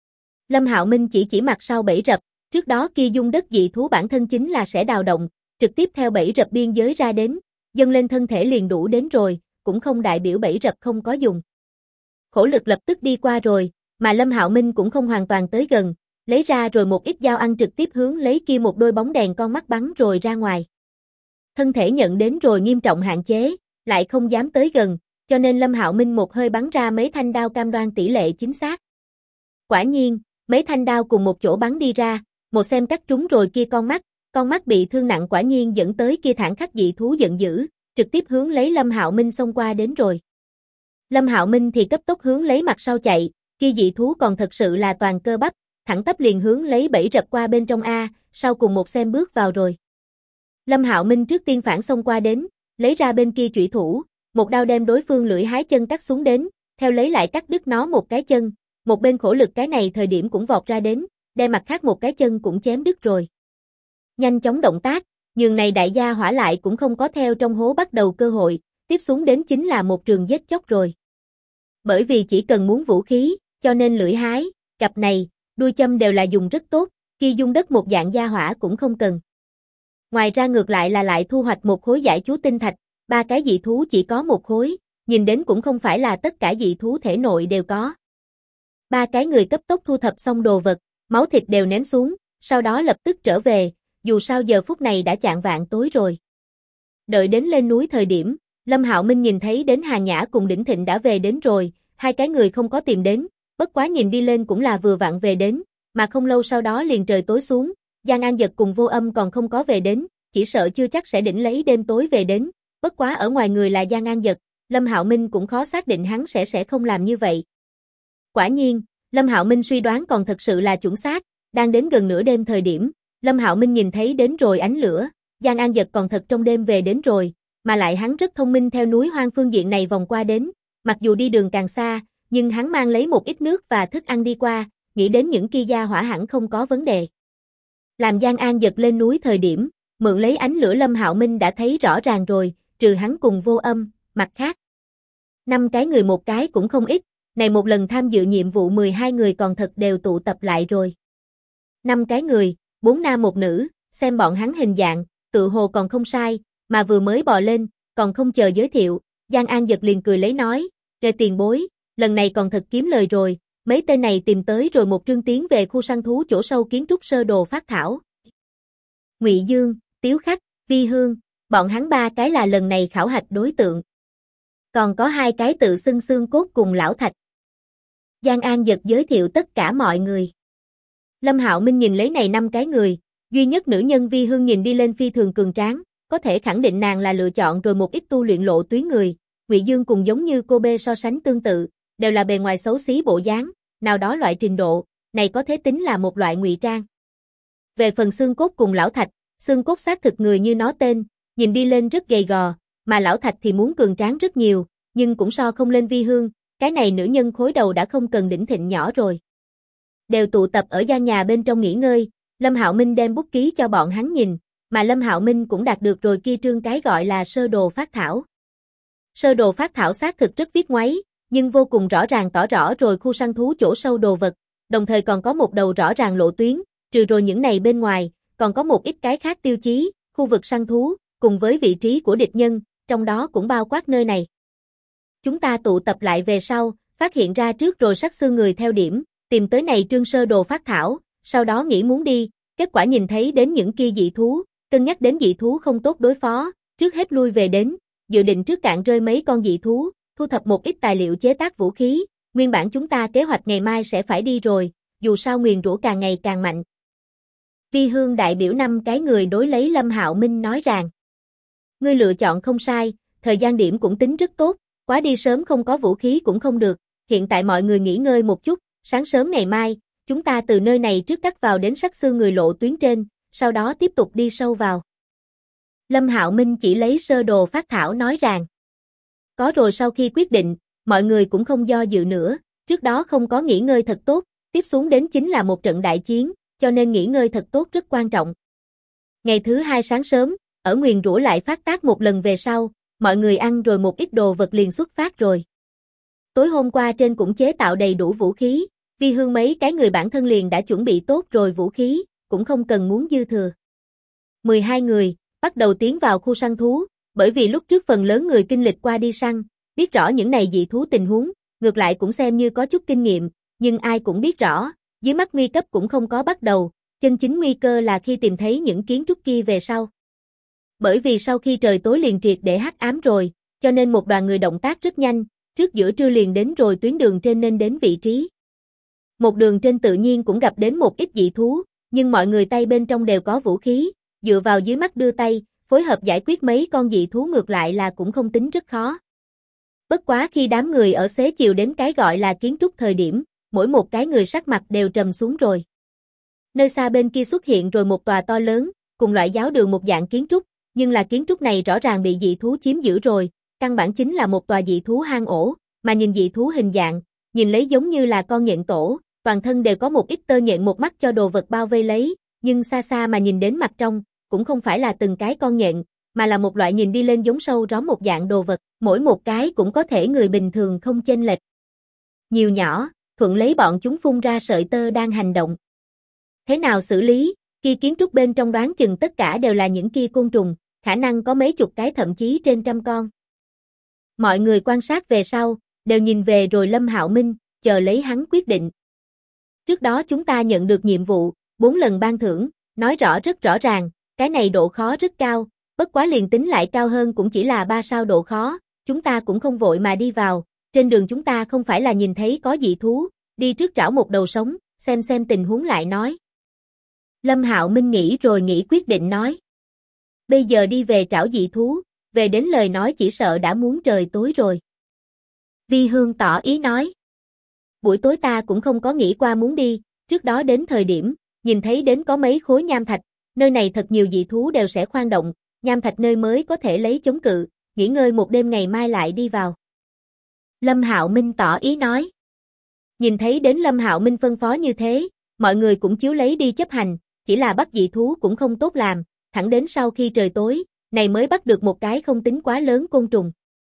Lâm Hạo Minh chỉ mặt sau bẫy rập, trước đó kia dung đất dị thú bản thân chính là sẽ đào động, trực tiếp theo bẫy rập biên giới ra đến, dâng lên thân thể liền đủ đến rồi, cũng không đại biểu bẫy rập không có dùng. Khổ lực lập tức đi qua rồi, mà Lâm Hạo Minh cũng không hoàn toàn tới gần, lấy ra rồi một ít dao ăn trực tiếp hướng lấy kia một đôi bóng đèn con mắt bắn rồi ra ngoài. Thân thể nhận đến rồi nghiêm trọng hạn chế, lại không dám tới gần, cho nên Lâm Hạo Minh một hơi bắn ra mấy thanh đao cam đoan tỷ lệ chính xác. Quả nhiên, mấy thanh đao cùng một chỗ bắn đi ra, một xem cắt trúng rồi kia con mắt bị thương nặng quả nhiên dẫn tới kia thản khắc dị thú giận dữ, trực tiếp hướng lấy Lâm Hạo Minh xông qua đến rồi. Lâm Hạo Minh thì cấp tốc hướng lấy mặt sau chạy, kia dị thú còn thật sự là toàn cơ bắp, thẳng tắp liền hướng lấy bẫy rập qua bên trong A, sau cùng một xem bước vào rồi. Lâm Hạo Minh trước tiên phản xông qua đến, lấy ra bên kia chủy thủ, một đao đem đối phương lưỡi hái chân cắt xuống đến, theo lấy lại cắt đứt nó một cái chân, một bên khổ lực cái này thời điểm cũng vọt ra đến, đem mặt khác một cái chân cũng chém đứt rồi. Nhanh chóng động tác, nhường này đại gia hỏa lại cũng không có theo trong hố bắt đầu cơ hội, tiếp xuống đến chính là một trường giết chóc rồi. Bởi vì chỉ cần muốn vũ khí, cho nên lưỡi hái, cặp này, đuôi châm đều là dùng rất tốt, kia dung đất một dạng gia hỏa cũng không cần. Ngoài ra ngược lại là lại thu hoạch một khối giải chú tinh thạch, ba cái dị thú chỉ có một khối, nhìn đến cũng không phải là tất cả dị thú thể nội đều có. Ba cái người cấp tốc thu thập xong đồ vật, máu thịt đều ném xuống, sau đó lập tức trở về, dù sao giờ phút này đã chạng vạng tối rồi. Đợi đến lên núi thời điểm, Lâm Hạo Minh nhìn thấy đến Hà Nhã cùng Đỉnh Thịnh đã về đến rồi, hai cái người không có tìm đến, bất quá nhìn đi lên cũng là vừa vặn về đến, mà không lâu sau đó liền trời tối xuống, Giang An Dật cùng Vô Âm còn không có về đến, chỉ sợ chưa chắc sẽ đỉnh lấy đêm tối về đến, bất quá ở ngoài người là Giang An Dật, Lâm Hạo Minh cũng khó xác định hắn sẽ không làm như vậy. Quả nhiên, Lâm Hạo Minh suy đoán còn thật sự là chuẩn xác, đang đến gần nửa đêm thời điểm, Lâm Hạo Minh nhìn thấy đến rồi ánh lửa, Giang An Dật còn thật trong đêm về đến rồi, mà lại hắn rất thông minh theo núi hoang phương diện này vòng qua đến, mặc dù đi đường càng xa, nhưng hắn mang lấy một ít nước và thức ăn đi qua, nghĩ đến những kia gia hỏa hẳn không có vấn đề. Làm Giang An Dật lên núi thời điểm, mượn lấy ánh lửa Lâm Hạo Minh đã thấy rõ ràng rồi, trừ hắn cùng Vô Âm, mặt khác. 5 cái người một cái cũng không ít, này một lần tham dự nhiệm vụ 12 người còn thật đều tụ tập lại rồi. 5 cái người, 4 nam một nữ, xem bọn hắn hình dạng, tự hồ còn không sai, mà vừa mới bò lên, còn không chờ giới thiệu, Giang An Dật liền cười lấy nói, "Kề tiền bối, lần này còn thật kiếm lời rồi, mấy tên này tìm tới rồi một trương tiến về khu săn thú chỗ sâu kiến trúc sơ đồ phát thảo." Ngụy Dương, Tiếu Khắc, Vi Hương, bọn hắn 3 cái là lần này khảo hạch đối tượng. Còn có 2 cái tự xưng xương cốt cùng lão thạch. Giang An Dật giới thiệu tất cả mọi người. Lâm Hạo Minh nhìn lấy này 5 cái người, duy nhất nữ nhân Vi Hương nhìn đi lên phi thường cường tráng, có thể khẳng định nàng là lựa chọn rồi một ít tu luyện lộ tuyến người. Ngụy Dương cùng giống như cô bê so sánh tương tự, đều là bề ngoài xấu xí bộ dáng, nào đó loại trình độ, này có thể tính là một loại ngụy trang. Về phần xương cốt cùng lão thạch, xương cốt xác thực người như nó tên, nhìn đi lên rất gầy gò, mà lão thạch thì muốn cường tráng rất nhiều, nhưng cũng so không lên Vi Hương, cái này nữ nhân khối đầu đã không cần Đỉnh Thịnh nhỏ rồi. Đều tụ tập ở gian nhà bên trong nghỉ ngơi, Lâm Hạo Minh đem bút ký cho bọn hắn nhìn, mà Lâm Hạo Minh cũng đạt được rồi kia trương cái gọi là sơ đồ phát thảo. Sơ đồ phát thảo xác thực rất viết ngoáy, nhưng vô cùng rõ ràng tỏ rõ rồi khu săn thú chỗ sâu đồ vật, đồng thời còn có một đầu rõ ràng lộ tuyến, trừ rồi những này bên ngoài, còn có một ít cái khác tiêu chí, khu vực săn thú, cùng với vị trí của địch nhân, trong đó cũng bao quát nơi này. Chúng ta tụ tập lại về sau, phát hiện ra trước rồi sắc xương người theo điểm, tìm tới này trương sơ đồ phát thảo, sau đó nghĩ muốn đi, kết quả nhìn thấy đến những kia dị thú, cân nhắc đến dị thú không tốt đối phó, trước hết lui về đến, dự định trước cạn rơi mấy con dị thú, thu thập một ít tài liệu chế tác vũ khí, nguyên bản chúng ta kế hoạch ngày mai sẽ phải đi rồi, dù sao nguyền rủa càng ngày càng mạnh. Vi Hương đại biểu 5 cái người đối lấy Lâm Hạo Minh nói rằng, ngươi lựa chọn không sai, thời gian điểm cũng tính rất tốt, quá đi sớm không có vũ khí cũng không được, hiện tại mọi người nghỉ ngơi một chút, sáng sớm ngày mai, chúng ta từ nơi này trước cắt vào đến sắc xương người lộ tuyến trên, sau đó tiếp tục đi sâu vào. Lâm Hạo Minh chỉ lấy sơ đồ phát thảo nói rằng, có rồi sau khi quyết định, mọi người cũng không do dự nữa, trước đó không có nghỉ ngơi thật tốt, tiếp xuống đến chính là một trận đại chiến, cho nên nghỉ ngơi thật tốt rất quan trọng. Ngày thứ 2 sáng sớm, ở nguyền rủa lại phát tác một lần về sau, mọi người ăn rồi một ít đồ vật liền xuất phát rồi. Tối hôm qua trên cũng chế tạo đầy đủ vũ khí, Vi Hương mấy cái người bản thân liền đã chuẩn bị tốt rồi vũ khí, cũng không cần muốn dư thừa. 12 người, bắt đầu tiến vào khu săn thú, bởi vì lúc trước phần lớn người kinh lịch qua đi săn, biết rõ những này dị thú tình huống, ngược lại cũng xem như có chút kinh nghiệm, nhưng ai cũng biết rõ, dưới mắt nguy cấp cũng không có bắt đầu, chân chính nguy cơ là khi tìm thấy những kiến trúc kia về sau. Bởi vì sau khi trời tối liền triệt để hắc ám rồi, cho nên một đoàn người động tác rất nhanh, trước giữa trưa liền đến rồi tuyến đường trên nên đến vị trí. Một đường trên tự nhiên cũng gặp đến một ít dị thú, nhưng mọi người tay bên trong đều có vũ khí, dựa vào dưới mắt đưa tay, phối hợp giải quyết mấy con dị thú ngược lại là cũng không tính rất khó. Bất quá khi đám người ở xế chiều đến cái gọi là kiến trúc thời điểm, mỗi một cái người sắc mặt đều trầm xuống rồi. Nơi xa bên kia xuất hiện rồi một tòa to lớn, cùng loại giáo đường một dạng kiến trúc, nhưng là kiến trúc này rõ ràng bị dị thú chiếm giữ rồi, căn bản chính là một tòa dị thú hang ổ, mà nhìn dị thú hình dạng, nhìn lấy giống như là con nhện tổ, toàn thân đều có một ít tơ nhện một mắt cho đồ vật bao vây lấy, nhưng xa xa mà nhìn đến mặt trong, cũng không phải là từng cái con nhện, mà là một loại nhìn đi lên giống sâu róm một dạng đồ vật, mỗi một cái cũng có thể người bình thường không chênh lệch. Nhiều nhỏ, thuận lấy bọn chúng phun ra sợi tơ đang hành động. Thế nào xử lý, kia kiến trúc bên trong đoán chừng tất cả đều là những kia côn trùng, khả năng có mấy chục cái thậm chí trên trăm con. Mọi người quan sát về sau, đều nhìn về rồi Lâm Hạo Minh, chờ lấy hắn quyết định. Trước đó chúng ta nhận được nhiệm vụ, 4 lần ban thưởng, nói rõ rất rõ ràng, cái này độ khó rất cao, bất quá liền tính lại cao hơn cũng chỉ là 3 sao độ khó, chúng ta cũng không vội mà đi vào, trên đường chúng ta không phải là nhìn thấy có dị thú, đi trước trảo một đầu sống, xem tình huống lại nói. Lâm Hạo Minh nghĩ rồi nghĩ quyết định nói. Bây giờ đi về trảo dị thú, về đến lời nói chỉ sợ đã muốn trời tối rồi. Vi Hương tỏ ý nói. Buổi tối ta cũng không có nghĩ qua muốn đi, trước đó đến thời điểm, nhìn thấy đến có mấy khối nham thạch, nơi này thật nhiều dị thú đều sẽ khoan động, nham thạch nơi mới có thể lấy chống cự, nghỉ ngơi một đêm ngày mai lại đi vào. Lâm Hạo Minh tỏ ý nói. Nhìn thấy đến Lâm Hạo Minh phân phó như thế, mọi người cũng chiếu lấy đi chấp hành, chỉ là bắt dị thú cũng không tốt làm, thẳng đến sau khi trời tối, này mới bắt được một cái không tính quá lớn côn trùng.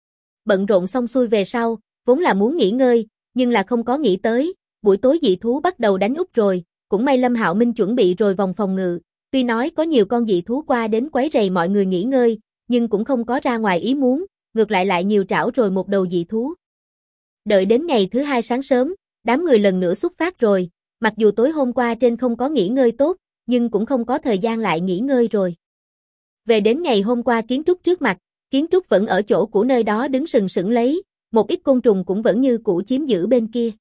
Bận rộn xong xuôi về sau, vốn là muốn nghỉ ngơi, nhưng là không có nghĩ tới, buổi tối dị thú bắt đầu đánh úp rồi, cũng may Lâm Hạo Minh chuẩn bị rồi vòng phòng ngự, tuy nói có nhiều con dị thú qua đến quấy rầy mọi người nghỉ ngơi, nhưng cũng không có ra ngoài ý muốn, ngược lại nhiều trảo rồi một đầu dị thú. Đợi đến ngày thứ hai sáng sớm, đám người lần nữa xuất phát rồi, mặc dù tối hôm qua trên không có nghỉ ngơi tốt, nhưng cũng không có thời gian lại nghỉ ngơi rồi. Về đến ngày hôm qua kiến trúc trước mặt, kiến trúc vẫn ở chỗ của nơi đó đứng sừng sững lấy, một ít côn trùng cũng vẫn như cũ chiếm giữ bên kia.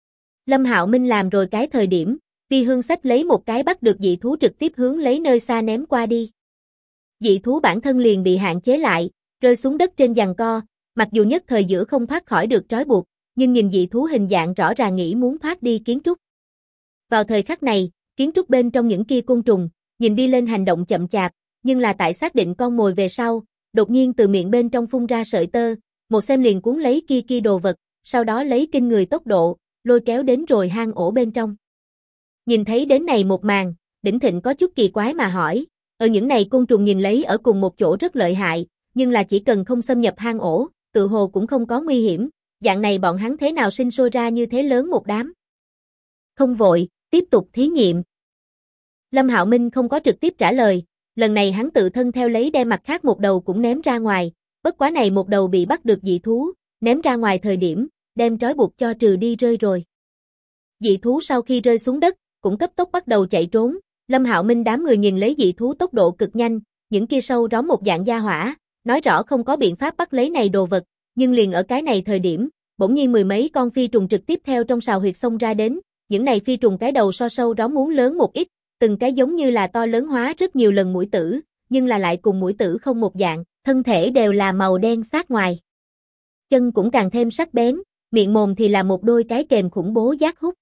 Lâm Hạo Minh làm rồi cái thời điểm, Vi Hương xách lấy một cái bắt được dị thú trực tiếp hướng lấy nơi xa ném qua đi. Dị thú bản thân liền bị hạn chế lại, rơi xuống đất trên giằng co, mặc dù nhất thời giữa không thoát khỏi được trói buộc, nhưng nhìn dị thú hình dạng rõ ràng nghĩ muốn thoát đi kiến trúc. Vào thời khắc này, kiến trúc bên trong những kia côn trùng, nhìn đi lên hành động chậm chạp, nhưng là tại xác định con mồi về sau, đột nhiên từ miệng bên trong phun ra sợi tơ, một xem liền cuốn lấy kia đồ vật, sau đó lấy kinh người tốc độ, lôi kéo đến rồi hang ổ bên trong. Nhìn thấy đến này một màn, Đỉnh Thịnh có chút kỳ quái mà hỏi, ở những này côn trùng nhìn lấy ở cùng một chỗ rất lợi hại, nhưng là chỉ cần không xâm nhập hang ổ, tự hồ cũng không có nguy hiểm, dạng này bọn hắn thế nào sinh sôi ra như thế lớn một đám. Không vội, tiếp tục thí nghiệm. Lâm Hạo Minh không có trực tiếp trả lời, lần này hắn tự thân theo lấy đem mặt khác một đầu cũng ném ra ngoài, bất quá này một đầu bị bắt được dị thú, ném ra ngoài thời điểm, đem trói buộc cho trừ đi rơi rồi. Dị thú sau khi rơi xuống đất, cũng cấp tốc bắt đầu chạy trốn, Lâm Hạo Minh đám người nhìn lấy dị thú tốc độ cực nhanh, những kia sâu róm một dạng gia hỏa, nói rõ không có biện pháp bắt lấy này đồ vật, nhưng liền ở cái này thời điểm, bỗng nhiên mười mấy con phi trùng trực tiếp theo trong sào huyệt xông ra đến, những này phi trùng cái đầu so sâu róm muốn lớn một ít, từng cái giống như là to lớn hóa rất nhiều lần muỗi tử, nhưng là lại cùng muỗi tử không một dạng, thân thể đều là màu đen sát ngoài. Chân cũng càng thêm sắc bén, miệng mồm thì là một đôi cái kềm khủng bố giác hút.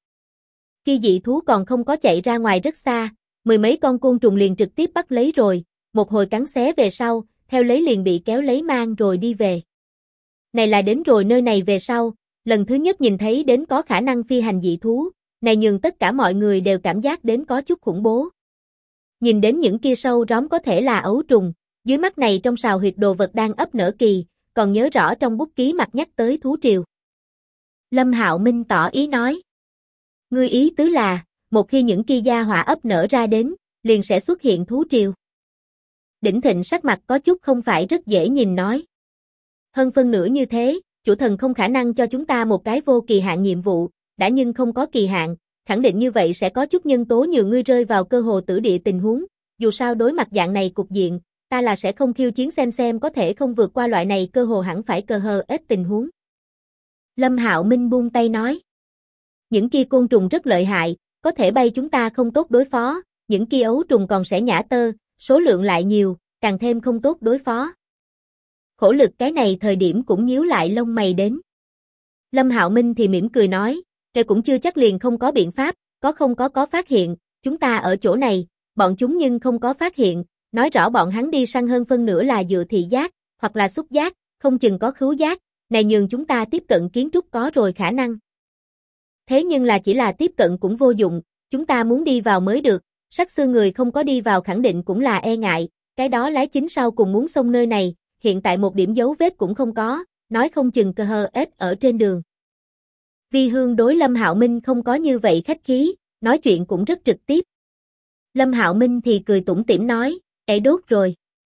Khi dị thú còn không có chạy ra ngoài rất xa, mười mấy con côn trùng liền trực tiếp bắt lấy rồi, một hồi cắn xé về sau, theo lấy liền bị kéo lấy mang rồi đi về. Này là đến rồi nơi này về sau, lần thứ nhất nhìn thấy đến có khả năng phi hành dị thú, này nhường tất cả mọi người đều cảm giác đến có chút khủng bố. Nhìn đến những kia sâu róm có thể là ấu trùng, dưới mắt này trong sào huyệt đồ vật đang ấp nở kỳ, còn nhớ rõ trong bút ký mặt nhắc tới thú triều. Lâm Hạo Minh tỏ ý nói. Ngươi ý tứ là, một khi những kia gia hỏa ấp nở ra đến, liền sẽ xuất hiện thú triều. Đỉnh Thịnh sắc mặt có chút không phải rất dễ nhìn nói. Hơn phân nửa như thế, chủ thần không khả năng cho chúng ta một cái vô kỳ hạn nhiệm vụ, đã nhưng không có kỳ hạn, khẳng định như vậy sẽ có chút nhân tố nhường ngươi rơi vào cơ hồ tử địa tình huống, dù sao đối mặt dạng này cục diện, ta là sẽ không khiêu chiến xem có thể không vượt qua loại này cơ hồ hẳn phải cơ hờ ít tình huống. Lâm Hạo Minh buông tay nói. Những kia côn trùng rất lợi hại, có thể bay chúng ta không tốt đối phó, những kia ấu trùng còn sẽ nhả tơ, số lượng lại nhiều, càng thêm không tốt đối phó. Khổ lực cái này thời điểm cũng nhíu lại lông mày đến. Lâm Hạo Minh thì mỉm cười nói, "Đây cũng chưa chắc liền không có biện pháp, có phát hiện, chúng ta ở chỗ này, bọn chúng nhưng không có phát hiện, nói rõ bọn hắn đi săn hơn phân nửa là dựa thị giác, hoặc là xúc giác, không chừng có khứu giác, này nhường chúng ta tiếp cận kiến trúc có rồi khả năng. Thế nhưng là chỉ là tiếp cận cũng vô dụng, chúng ta muốn đi vào mới được, sắc xưa người không có đi vào khẳng định cũng là e ngại, cái đó lái chính sau cùng muốn xông nơi này, hiện tại một điểm dấu vết cũng không có, nói không chừng cơ hờ ết ở trên đường." Vi Hương đối Lâm Hạo Minh không có như vậy khách khí, nói chuyện cũng rất trực tiếp. Lâm Hạo Minh thì cười tủm tỉm nói, đốt rồi.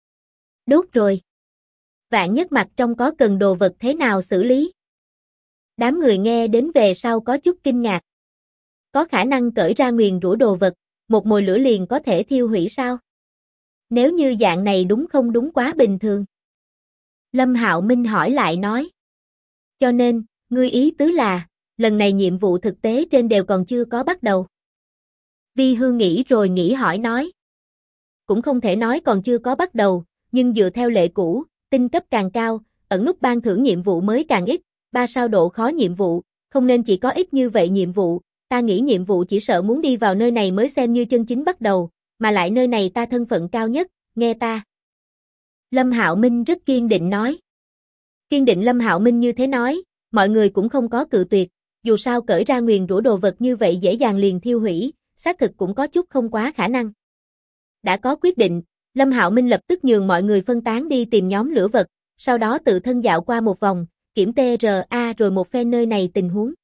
Đốt rồi. Vạn nhất mặt trong có cần đồ vật thế nào xử lý? Đám người nghe đến về sau có chút kinh ngạc. Có khả năng cởi ra nguyền rủa đồ vật, một mồi lửa liền có thể thiêu hủy sao? Nếu như dạng này đúng không đúng quá bình thường. Lâm Hạo Minh hỏi lại nói. Cho nên, ngươi ý tứ là, lần này nhiệm vụ thực tế trên đều còn chưa có bắt đầu. Vi Hương nghĩ rồi nghĩ hỏi nói. Cũng không thể nói còn chưa có bắt đầu, nhưng dựa theo lệ cũ, tinh cấp càng cao, ẩn nút ban thưởng nhiệm vụ mới càng ít, 3 sao độ khó nhiệm vụ, không nên chỉ có ít như vậy nhiệm vụ, ta nghĩ nhiệm vụ chỉ sợ muốn đi vào nơi này mới xem như chân chính bắt đầu, mà lại nơi này ta thân phận cao nhất, nghe ta. Lâm Hạo Minh rất kiên định nói. Kiên định Lâm Hạo Minh như thế nói, mọi người cũng không có cự tuyệt, dù sao cởi ra nguyền rủa đồ vật như vậy dễ dàng liền thiêu hủy, xác thực cũng có chút không quá khả năng. Đã có quyết định, Lâm Hạo Minh lập tức nhường mọi người phân tán đi tìm nhóm lửa vật, sau đó tự thân dạo qua một vòng, kiểm TRA rồi một phen nơi này tình huống.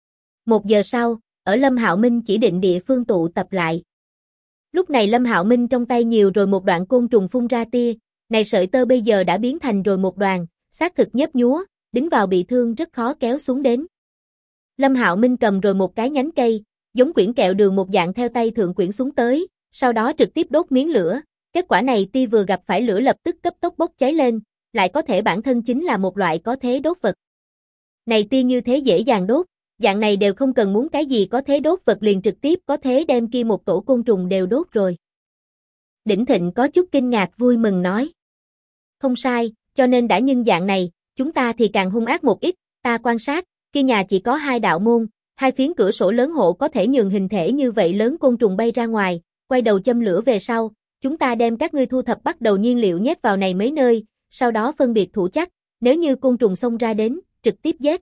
1 giờ sau, ở Lâm Hạo Minh chỉ định địa phương tụ tập lại. Lúc này Lâm Hạo Minh trong tay nhiều rồi một đoạn côn trùng phun ra tia, này sợi tơ bây giờ đã biến thành rồi một đoàn, xác thực nhấp nhúa, đính vào bị thương rất khó kéo xuống đến. Lâm Hạo Minh cầm rồi một cái nhánh cây, giống quyển kẹo đường một dạng theo tay thượng quyển xuống tới, sau đó trực tiếp đốt miếng lửa, kết quả này tia vừa gặp phải lửa lập tức cấp tốc bốc cháy lên, lại có thể bản thân chính là một loại có thế đốt vật. Này tia như thế dễ dàng đốt, dạng này đều không cần muốn cái gì có thế đốt vật liền trực tiếp có thế đem kia một tổ côn trùng đều đốt rồi. Đỉnh Thịnh có chút kinh ngạc vui mừng nói. Không sai, cho nên đã nhưng dạng này, chúng ta thì càng hung ác một ít, ta quan sát, kia nhà chỉ có 2 đạo môn, 2 phiến cửa sổ lớn hộ có thể nhường hình thể như vậy lớn côn trùng bay ra ngoài, quay đầu châm lửa về sau, chúng ta đem các ngươi thu thập bắt đầu nhiên liệu nhét vào này mấy nơi, sau đó phân biệt thủ chắc, nếu như côn trùng xông ra đến, trực tiếp giết.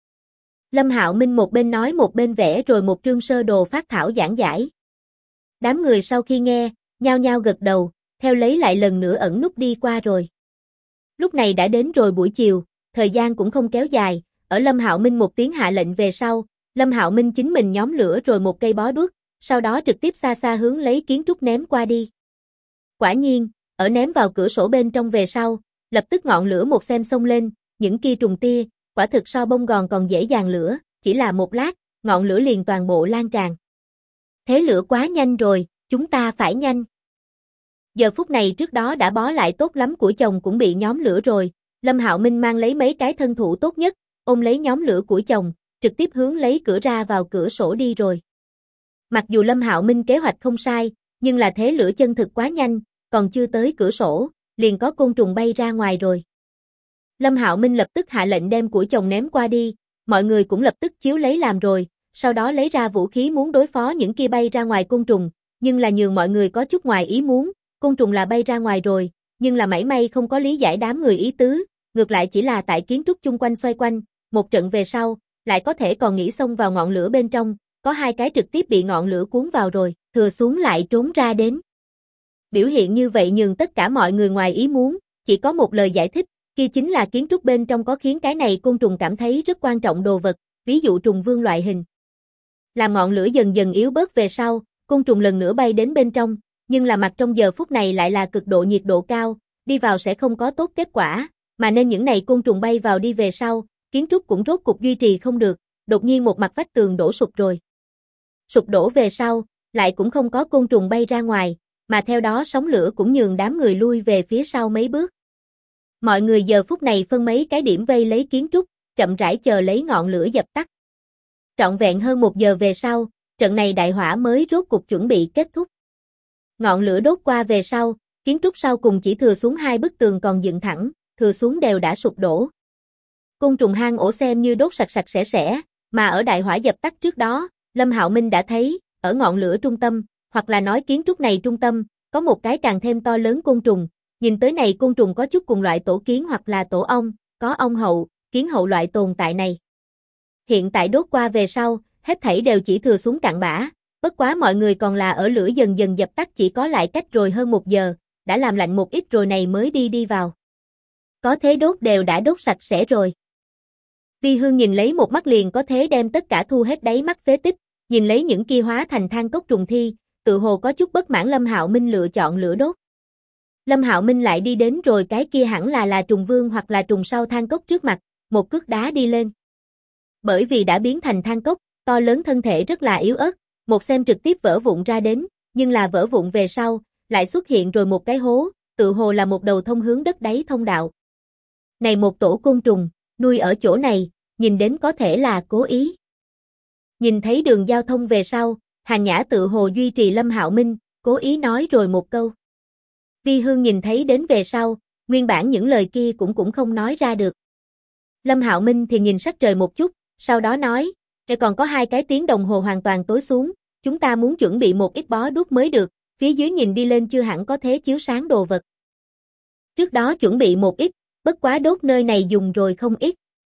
Lâm Hạo Minh một bên nói một bên vẽ rồi một trương sơ đồ phát thảo giảng giải. Đám người sau khi nghe, nhao nhao gật đầu, theo lấy lại lần nữa ẩn nút đi qua rồi. Lúc này đã đến rồi buổi chiều, thời gian cũng không kéo dài, ở Lâm Hạo Minh một tiếng hạ lệnh về sau, Lâm Hạo Minh chính mình nhóm lửa rồi một cây bó đuốc, sau đó trực tiếp xa xa hướng lấy kiến trúc ném qua đi. Quả nhiên, ở ném vào cửa sổ bên trong về sau, lập tức ngọn lửa một xem xông lên, những kia trùng tia, quả thực so bông gòn còn dễ dàng lửa, chỉ là một lát, ngọn lửa liền toàn bộ lan tràn. Thế lửa quá nhanh rồi, chúng ta phải nhanh. Giờ phút này trước đó đã bó lại tốt lắm của chồng cũng bị nhóm lửa rồi, Lâm Hạo Minh mang lấy mấy cái thân thủ tốt nhất, ôm lấy nhóm lửa của chồng, trực tiếp hướng lấy cửa ra vào cửa sổ đi rồi. Mặc dù Lâm Hạo Minh kế hoạch không sai, nhưng là thế lửa chân thực quá nhanh, còn chưa tới cửa sổ, liền có côn trùng bay ra ngoài rồi. Lâm Hạo Minh lập tức hạ lệnh đem của chồng ném qua đi, mọi người cũng lập tức chiếu lấy làm rồi, sau đó lấy ra vũ khí muốn đối phó những kia bay ra ngoài côn trùng, nhưng là nhường mọi người có chút ngoài ý muốn, côn trùng là bay ra ngoài rồi, nhưng là mảy may không có lý giải đám người ý tứ, ngược lại chỉ là tại kiến trúc chung quanh xoay quanh, một trận về sau, lại có thể còn nghĩ xông vào ngọn lửa bên trong, có 2 cái trực tiếp bị ngọn lửa cuốn vào rồi, thừa xuống lại trốn ra đến. Biểu hiện như vậy nhường tất cả mọi người ngoài ý muốn, chỉ có một lời giải thích, kia chính là kiến trúc bên trong có khiến cái này côn trùng cảm thấy rất quan trọng đồ vật, ví dụ trùng vương loại hình. Làm ngọn lửa dần dần yếu bớt về sau, côn trùng lần nữa bay đến bên trong, nhưng là mặt trong giờ phút này lại là cực độ nhiệt độ cao, đi vào sẽ không có tốt kết quả, mà nên những này côn trùng bay vào đi về sau, kiến trúc cũng rốt cục duy trì không được, đột nhiên một mặt vách tường đổ sụp rồi. Sụp đổ về sau, lại cũng không có côn trùng bay ra ngoài, mà theo đó sóng lửa cũng nhường đám người lui về phía sau mấy bước. Mọi người giờ phút này phân mấy cái điểm vây lấy kiến trúc, chậm rãi chờ lấy ngọn lửa dập tắt. Trọn vẹn hơn 1 giờ về sau, trận này đại hỏa mới rốt cục chuẩn bị kết thúc. Ngọn lửa đốt qua về sau, kiến trúc sau cùng chỉ thừa xuống 2 bức tường còn dựng thẳng, thừa xuống đều đã sụp đổ. Côn trùng hang ổ xem như đốt sạch sạch sẽ, mà ở đại hỏa dập tắt trước đó, Lâm Hạo Minh đã thấy, ở ngọn lửa trung tâm, hoặc là nói kiến trúc này trung tâm, có một cái càng thêm to lớn côn trùng, nhìn tới này côn trùng có chút cùng loại tổ kiến hoặc là tổ ong, có ong hậu, kiến hậu loại tồn tại này. Hiện tại đốt qua về sau, hết thảy đều chỉ thừa xuống cặn bã, bất quá mọi người còn là ở lửa dần dần dập tắt chỉ có lại cách rồi hơn 1 giờ, đã làm lạnh một ít rồi này mới đi vào. Có thế đốt đều đã đốt sạch sẽ rồi. Vi Hương nhìn lấy một mắt liền có thế đem tất cả thu hết đáy mắt phế tích, nhìn lấy những kia hóa thành than cốc trùng thi, tự hồ có chút bất mãn Lâm Hạo Minh lựa chọn lửa đốt. Lâm Hạo Minh lại đi đến rồi cái kia hẳn là trùng vương hoặc là trùng sau than cốc trước mặt, một cước đá đi lên. Bởi vì đã biến thành than cốc, to lớn thân thể rất là yếu ớt, một xem trực tiếp vỡ vụn ra đến, nhưng là vỡ vụn về sau, lại xuất hiện rồi một cái hố, tự hồ là một đầu thông hướng đất đáy thông đạo. Này một tổ côn trùng, nuôi ở chỗ này, nhìn đến có thể là cố ý. Nhìn thấy đường giao thông về sau, Hàn Nhã tự hồ duy trì Lâm Hạo Minh, cố ý nói rồi một câu. Vi Hương nhìn thấy đến về sau, nguyên bản những lời kia cũng không nói ra được. Lâm Hạo Minh thì nhìn sắc trời một chút, sau đó nói, còn có 2 cái tiếng đồng hồ hoàn toàn tối xuống, chúng ta muốn chuẩn bị một ít bó đuốc mới được, phía dưới nhìn đi lên chưa hẳn có thế chiếu sáng đồ vật. Trước đó chuẩn bị một ít, bất quá đốt nơi này dùng rồi không ít.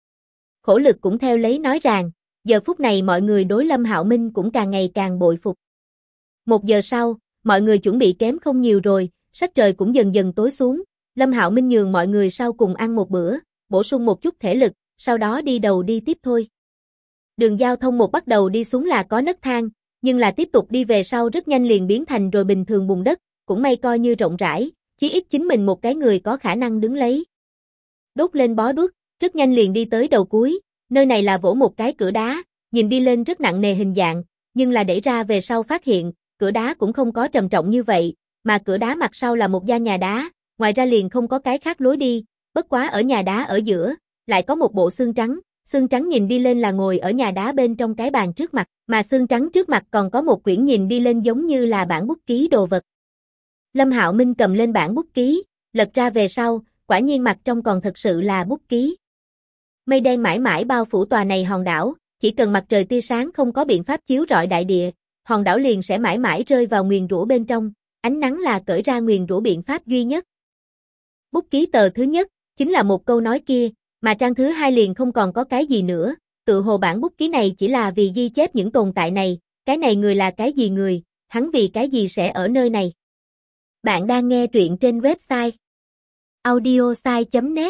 Khổ Lực cũng theo lấy nói rằng, giờ phút này mọi người đối Lâm Hạo Minh cũng càng ngày càng bội phục. 1 giờ sau, mọi người chuẩn bị kém không nhiều rồi, sắc trời cũng dần dần tối xuống, Lâm Hạo Minh nhường mọi người sau cùng ăn một bữa, bổ sung một chút thể lực, sau đó đi đầu đi tiếp thôi. Đường giao thông một bắt đầu đi xuống là có nấc thang, nhưng là tiếp tục đi về sau rất nhanh liền biến thành rồi bình thường bùn đất, cũng may coi như rộng rãi, chí ít chính mình một cái người có khả năng đứng lấy. Đốt lên bó đuốc, rất nhanh liền đi tới đầu cuối, nơi này là vỗ một cái cửa đá, nhìn đi lên rất nặng nề hình dạng, nhưng là đẩy ra về sau phát hiện, cửa đá cũng không có trầm trọng như vậy, mà cửa đá mặt sau là một gian nhà đá, ngoài ra liền không có cái khác lối đi, bất quá ở nhà đá ở giữa, lại có một bộ xương trắng nhìn đi lên là ngồi ở nhà đá bên trong cái bàn trước mặt, mà xương trắng trước mặt còn có một quyển nhìn đi lên giống như là bản bút ký đồ vật. Lâm Hạo Minh cầm lên bản bút ký, lật ra về sau, quả nhiên mặt trong còn thật sự là bút ký. Mây đen mãi mãi bao phủ tòa này hòn đảo, chỉ cần mặt trời tia sáng không có biện pháp chiếu rọi đại địa, hòn đảo liền sẽ mãi mãi rơi vào nguyền rủa bên trong, ánh nắng là cởi ra nguyền rủa biện pháp duy nhất. Bút ký tờ thứ nhất, chính là một câu nói kia, mà trang thứ 2 liền không còn có cái gì nữa, tự hồ bản bút ký này chỉ là vì ghi chép những tồn tại này, cái này người là cái gì người, hắn vì cái gì sẽ ở nơi này. Bạn đang nghe truyện trên website audiosai.net.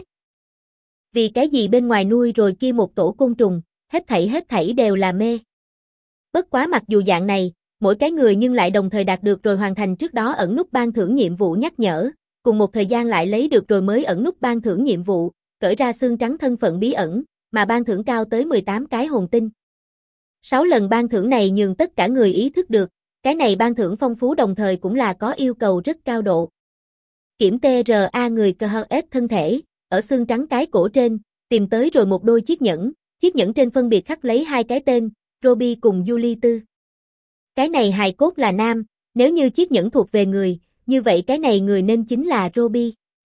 Vì cái gì bên ngoài nuôi rồi kia một tổ côn trùng, hết thảy đều là mê. Bất quá mặc dù dạng này, mỗi cái người nhưng lại đồng thời đạt được rồi hoàn thành trước đó ẩn nút ban thưởng nhiệm vụ nhắc nhở, cùng một thời gian lại lấy được rồi mới ẩn nút ban thưởng nhiệm vụ, cởi ra xương trắng thân phận bí ẩn, mà ban thưởng cao tới 18 cái hồn tinh. 6 lần ban thưởng này nhường tất cả người ý thức được, cái này ban thưởng phong phú đồng thời cũng là có yêu cầu rất cao độ. Kiểm TRA người KHS thân thể, ở xương trắng cái cổ trên, tìm tới rồi một đôi chiếc nhẫn trên phân biệt khắc lấy 2 cái tên, Robbie cùng Julie Tư. Cái này hài cốt là nam, nếu như chiếc nhẫn thuộc về người, như vậy cái này người nên chính là Robbie.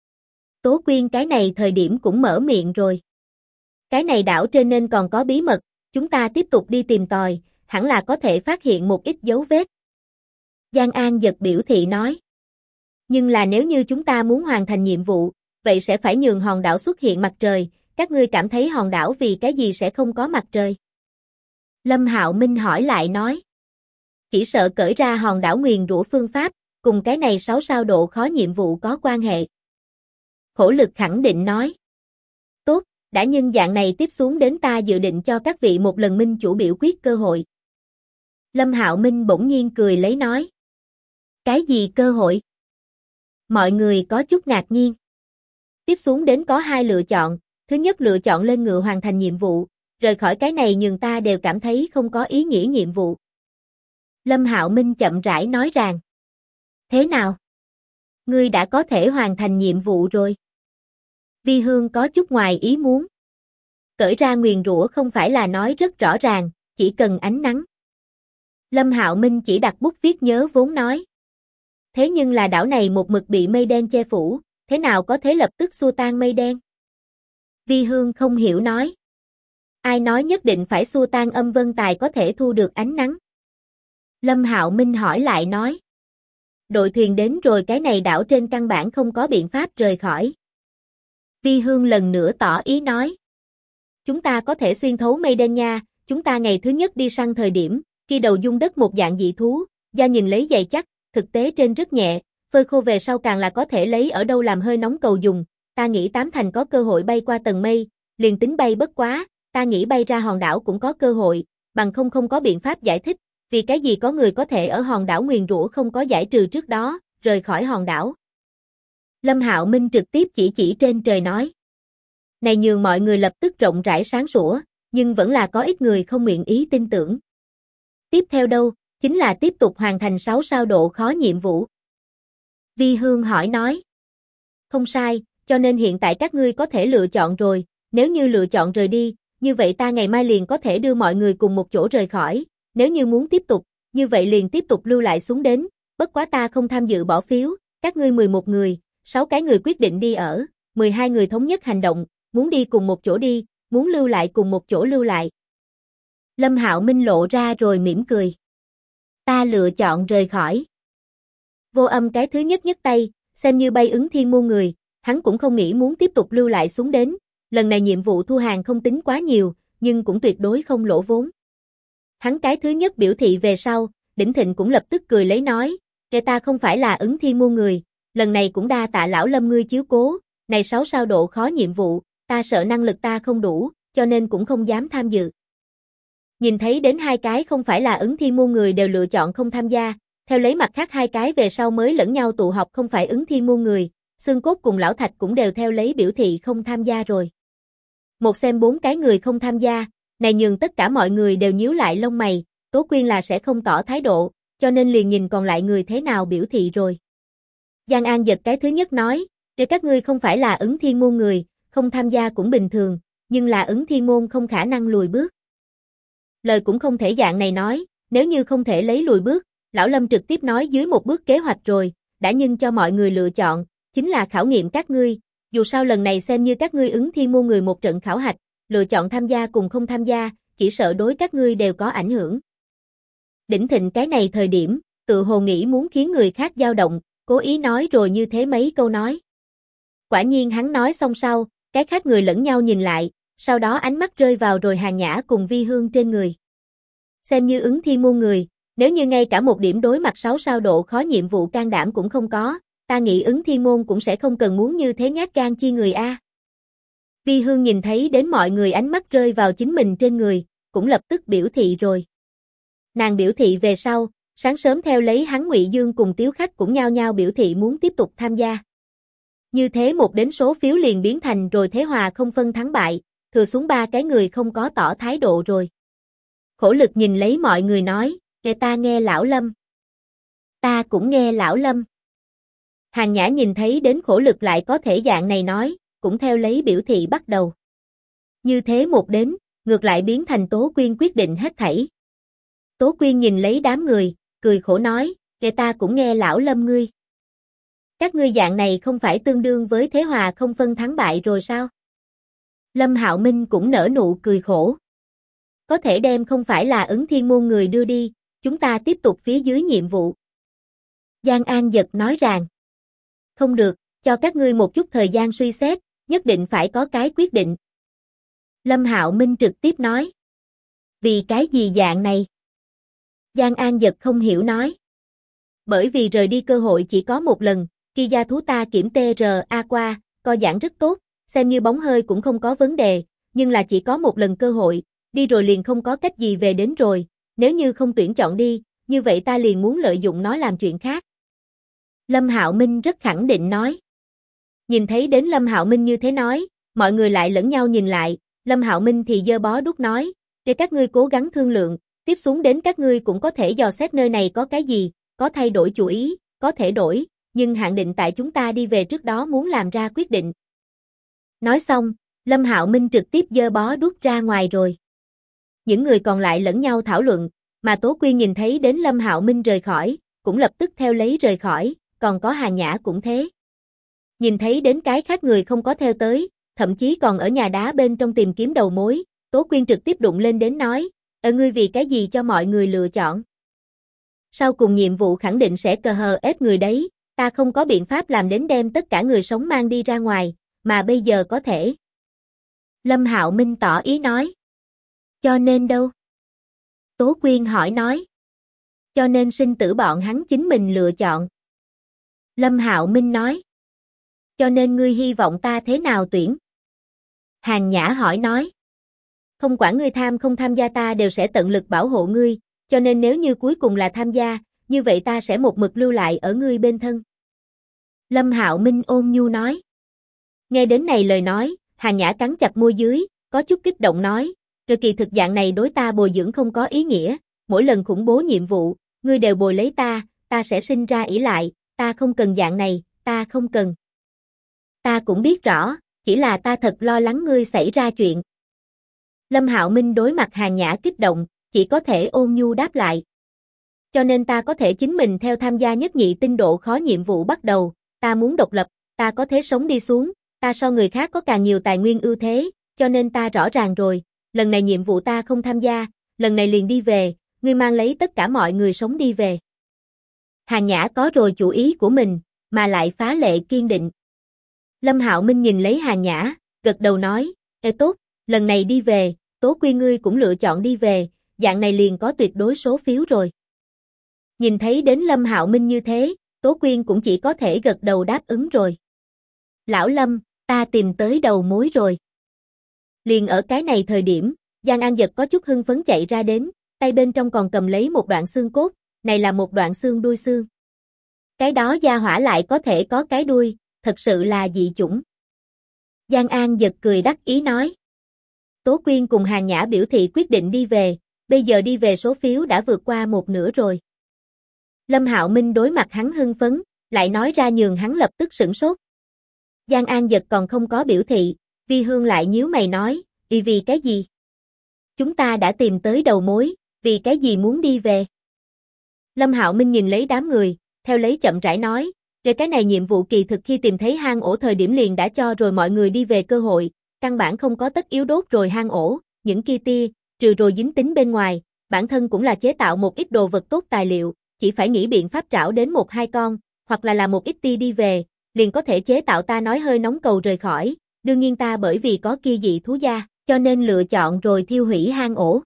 Tố Quyên cái này thời điểm cũng mở miệng rồi. Cái này đảo trên nên còn có bí mật, chúng ta tiếp tục đi tìm tòi, hẳn là có thể phát hiện một ít dấu vết. Giang An giật biểu thị nói. Nhưng là nếu như chúng ta muốn hoàn thành nhiệm vụ, vậy sẽ phải nhường hòn đảo xuất hiện mặt trời, các ngươi cảm thấy hòn đảo vì cái gì sẽ không có mặt trời? Lâm Hạo Minh hỏi lại nói. Chỉ sợ cởi ra hòn đảo nguyền rủa phương pháp, cùng cái này 6 sao độ khó nhiệm vụ có quan hệ. Khổ Lực khẳng định nói. Tốt, đã nhưng dạng này tiếp xuống đến ta dự định cho các vị một lần minh chủ biểu quyết cơ hội. Lâm Hạo Minh bỗng nhiên cười lấy nói. Cái gì cơ hội? Mọi người có chút ngạc nhiên. Tiếp xuống đến có hai lựa chọn, thứ nhất lựa chọn lên ngựa hoàn thành nhiệm vụ, rời khỏi cái này nhưng ta đều cảm thấy không có ý nghĩa nhiệm vụ. Lâm Hạo Minh chậm rãi nói rằng. Thế nào? Ngươi đã có thể hoàn thành nhiệm vụ rồi. Vi Hương có chút ngoài ý muốn. Cởi ra nguyền rủa không phải là nói rất rõ ràng, chỉ cần ánh nắng. Lâm Hạo Minh chỉ đặt bút viết nhớ vốn nói. Thế nhưng là đảo này một mực bị mây đen che phủ, thế nào có thể lập tức xua tan mây đen? Vi Hương không hiểu nói. Ai nói nhất định phải xua tan âm vân tài có thể thu được ánh nắng? Lâm Hạo Minh hỏi lại nói. Đội thuyền đến rồi cái này đảo trên căn bản không có biện pháp rời khỏi. Vi Hương lần nữa tỏ ý nói. Chúng ta có thể xuyên thấu mây đen nha, chúng ta ngày thứ nhất đi săn thời điểm, khi đầu dung đất một dạng dị thú, da nhìn lấy dày chắc, thực tế trên rất nhẹ, phơi khô về sau càng là có thể lấy ở đâu làm hơi nóng cầu dùng, ta nghĩ 8 thành có cơ hội bay qua tầng mây, liền tính bay bất quá, ta nghĩ bay ra hòn đảo cũng có cơ hội, bằng không có biện pháp giải thích, vì cái gì có người có thể ở hòn đảo nguyền rủa không có giải trừ trước đó, rời khỏi hòn đảo. Lâm Hạo Minh trực tiếp chỉ trên trời nói. Này nhường mọi người lập tức rộng rãi sáng sủa, nhưng vẫn là có ít người không nguyện ý tin tưởng. Tiếp theo đâu, chính là tiếp tục hoàn thành 6 sao độ khó nhiệm vụ. Vi Hương hỏi nói. Không sai, cho nên hiện tại các ngươi có thể lựa chọn rồi, nếu như lựa chọn rời đi, như vậy ta ngày mai liền có thể đưa mọi người cùng một chỗ rời khỏi, nếu như muốn tiếp tục, như vậy liền tiếp tục lưu lại xuống đến, bất quá ta không tham dự bỏ phiếu, các ngươi 11 người, 6 cái người quyết định đi ở, 12 người thống nhất hành động, muốn đi cùng một chỗ đi, muốn lưu lại cùng một chỗ lưu lại. Lâm Hạo Minh lộ ra rồi mỉm cười. Ta lựa chọn rời khỏi. Vô Âm cái thứ nhất nhấc tay, xem như bay ứng thiên môn người, hắn cũng không nghĩ muốn tiếp tục lưu lại xuống đến, lần này nhiệm vụ thu hàng không tính quá nhiều, nhưng cũng tuyệt đối không lỗ vốn. Hắn cái thứ nhất biểu thị về sau, Đỉnh Thịnh cũng lập tức cười lấy nói, kể ta không phải là ứng thiên môn người, lần này cũng đa tạ lão Lâm ngươi chiếu cố, này 6 sao độ khó nhiệm vụ, ta sợ năng lực ta không đủ, cho nên cũng không dám tham dự. Nhìn thấy đến hai cái không phải là ứng thiên môn người đều lựa chọn không tham gia, theo lấy mặt khác hai cái về sau mới lẫn nhau tụ họp không phải ứng thiên môn người, Xương Cốt cùng Lão Thạch cũng đều theo lấy biểu thị không tham gia rồi. Một xem 4 cái người không tham gia, này nhường tất cả mọi người đều nhíu lại lông mày, Tố Quyên là sẽ không tỏ thái độ, cho nên liền nhìn còn lại người thế nào biểu thị rồi. Giang An Dật cái thứ nhất nói, để các ngươi không phải là ứng thiên môn người, không tham gia cũng bình thường, nhưng là ứng thiên môn không khả năng lùi bước. Lời cũng không thể dạng này nói, nếu như không thể lấy lùi bước, Lão Lâm trực tiếp nói dưới một bước kế hoạch rồi, đã nhưng cho mọi người lựa chọn, chính là khảo nghiệm các ngươi, dù sao lần này xem như các ngươi ứng thiên môn người một trận khảo hạch, lựa chọn tham gia cùng không tham gia, chỉ sợ đối các ngươi đều có ảnh hưởng. Đỉnh Thịnh cái này thời điểm, tự hồ nghĩ muốn khiến người khác dao động, cố ý nói rồi như thế mấy câu nói. Quả nhiên hắn nói xong sau, cái khác người lẫn nhau nhìn lại, sau đó ánh mắt rơi vào rồi Hàn Nhã cùng Vi Hương trên người. Xem như ứng thiên môn người, nếu như ngay cả một điểm đối mặt 6 sao độ khó nhiệm vụ can đảm cũng không có, ta nghĩ ứng thiên môn cũng sẽ không cần muốn như thế nhát gan chi người a. Vi Hương nhìn thấy đến mọi người ánh mắt rơi vào chính mình trên người, cũng lập tức biểu thị rồi. Nàng biểu thị về sau, sáng sớm theo lấy hắn Ngụy Dương cùng Tiếu Khách cũng nhao nhao biểu thị muốn tiếp tục tham gia. Như thế một đến số phiếu liền biến thành rồi thế hòa không phân thắng bại, thừa xuống 3 cái người không có tỏ thái độ rồi. Khổ Lực nhìn lấy mọi người nói, để ta nghe Lão Lâm. Ta cũng nghe Lão Lâm. Hàn Nhã nhìn thấy đến Khổ Lực lại có thể dạng này nói, cũng theo lấy biểu thị bắt đầu. Như thế một đến, ngược lại biến thành Tố Quyên quyết định hết thảy. Tố Quyên nhìn lấy đám người, cười khổ nói, để ta cũng nghe Lão Lâm ngươi. Các ngươi dạng này không phải tương đương với thế hòa không phân thắng bại rồi sao? Lâm Hạo Minh cũng nở nụ cười khổ. Có thể đem không phải là ứng thiên môn người đưa đi, chúng ta tiếp tục phía dưới nhiệm vụ. Giang An Dật nói rằng, không được, cho các ngươi một chút thời gian suy xét, nhất định phải có cái quyết định. Lâm Hạo Minh trực tiếp nói, vì cái gì dạng này? Giang An Dật không hiểu nói, bởi vì rời đi cơ hội chỉ có một lần, khi gia thú ta kiểm TRA qua, co giãn rất tốt, xem như bóng hơi cũng không có vấn đề, nhưng là chỉ có một lần cơ hội, đi rồi liền không có cách gì về đến rồi, nếu như không tuyển chọn đi, như vậy ta liền muốn lợi dụng nó làm chuyện khác. Lâm Hạo Minh rất khẳng định nói. Nhìn thấy đến Lâm Hạo Minh như thế nói, mọi người lại lẫn nhau nhìn lại, Lâm Hạo Minh thì giơ bó đuốc nói, để các ngươi cố gắng thương lượng, tiếp xuống đến các ngươi cũng có thể dò xét nơi này có cái gì, có thay đổi chủ ý, có thể đổi, nhưng hạn định tại chúng ta đi về trước đó muốn làm ra quyết định. Nói xong, Lâm Hạo Minh trực tiếp giơ bó đuốc ra ngoài rồi. Những người còn lại lẫn nhau thảo luận, mà Tố Quyên nhìn thấy đến Lâm Hạo Minh rời khỏi, cũng lập tức theo lấy rời khỏi, còn có Hàn Nhã cũng thế. Nhìn thấy đến cái khác người không có theo tới, thậm chí còn ở nhà đá bên trong tìm kiếm đầu mối, Tố Quyên trực tiếp đụng lên đến nói, ngươi vì cái gì cho mọi người lựa chọn? Sau cùng nhiệm vụ khẳng định sẽ cờ hờ ép người đấy, ta không có biện pháp làm đến đem tất cả người sống mang đi ra ngoài, mà bây giờ có thể. Lâm Hạo Minh tỏ ý nói. Cho nên đâu? Tố Quyên hỏi nói. Cho nên sinh tử bọn hắn chính mình lựa chọn. Lâm Hạo Minh nói. Cho nên ngươi hy vọng ta thế nào tuyển? Hàn Nhã hỏi nói. Không quản ngươi tham không tham gia ta đều sẽ tận lực bảo hộ ngươi, cho nên nếu như cuối cùng là tham gia, như vậy ta sẽ một mực lưu lại ở ngươi bên thân. Lâm Hạo Minh ôn nhu nói. Nghe đến này lời nói, Hàn Nhã cắn chặt môi dưới, có chút kích động nói, rồi kỳ thực dạng này đối ta bồi dưỡng không có ý nghĩa, mỗi lần khủng bố nhiệm vụ, ngươi đều bồi lấy ta sẽ sinh ra ỷ lại, ta không cần dạng này, ta không cần. Ta cũng biết rõ, chỉ là ta thật lo lắng ngươi xảy ra chuyện. Lâm Hạo Minh đối mặt Hàn Nhã kích động, chỉ có thể ôn nhu đáp lại. Cho nên ta có thể chính mình theo tham gia nhất nhị tinh độ khó nhiệm vụ bắt đầu, ta muốn độc lập, ta có thể sống đi xuống, ta so người khác có càng nhiều tài nguyên ưu thế, cho nên ta rõ ràng rồi, lần này nhiệm vụ ta không tham gia, lần này liền đi về, ngươi mang lấy tất cả mọi người sống đi về. Hàn Nhã có rồi chủ ý của mình, mà lại phá lệ kiên định. Lâm Hạo Minh nhìn lấy Hàn Nhã, gật đầu nói, tốt, lần này đi về, Tố Quyên ngươi cũng lựa chọn đi về, dạng này liền có tuyệt đối số phiếu rồi. Nhìn thấy đến Lâm Hạo Minh như thế, Tố Quyên cũng chỉ có thể gật đầu đáp ứng rồi. Lão Lâm, ta tìm tới đầu mối rồi. Liền ở cái này thời điểm, Giang An Dật có chút hưng phấn chạy ra đến, tay bên trong còn cầm lấy một đoạn xương cốt, này là một đoạn xương đuôi xương. Cái đó gia hỏa lại có thể có cái đuôi, thật sự là dị chủng. Giang An Dật cười đắc ý nói. Tố Quyên cùng Hàn Nhã biểu thị quyết định đi về, bây giờ đi về số phiếu đã vượt qua một nửa rồi. Lâm Hạo Minh đối mặt hắn hưng phấn, lại nói ra nhường hắn lập tức sửng sốt. Giang An Dật còn không có biểu thị, Vi Hương lại nhíu mày nói, vì cái gì? Chúng ta đã tìm tới đầu mối, vì cái gì muốn đi về? Lâm Hạo Minh nhìn lấy đám người, theo lấy chậm rãi nói, về cái này nhiệm vụ kỳ thực khi tìm thấy hang ổ thời điểm liền đã cho rồi mọi người đi về cơ hội, căn bản không có tất yếu đốt rồi hang ổ, những kia tia, trừ rồi dính tính bên ngoài, bản thân cũng là chế tạo một ít đồ vật tốt tài liệu, chỉ phải nghĩ biện pháp trảo đến một hai con, hoặc là một ít tia đi về, liền có thể chế tạo ta nói hơi nóng cầu rời khỏi, đương nhiên ta bởi vì có kia dị thú da, cho nên lựa chọn rồi thiêu hủy hang ổ.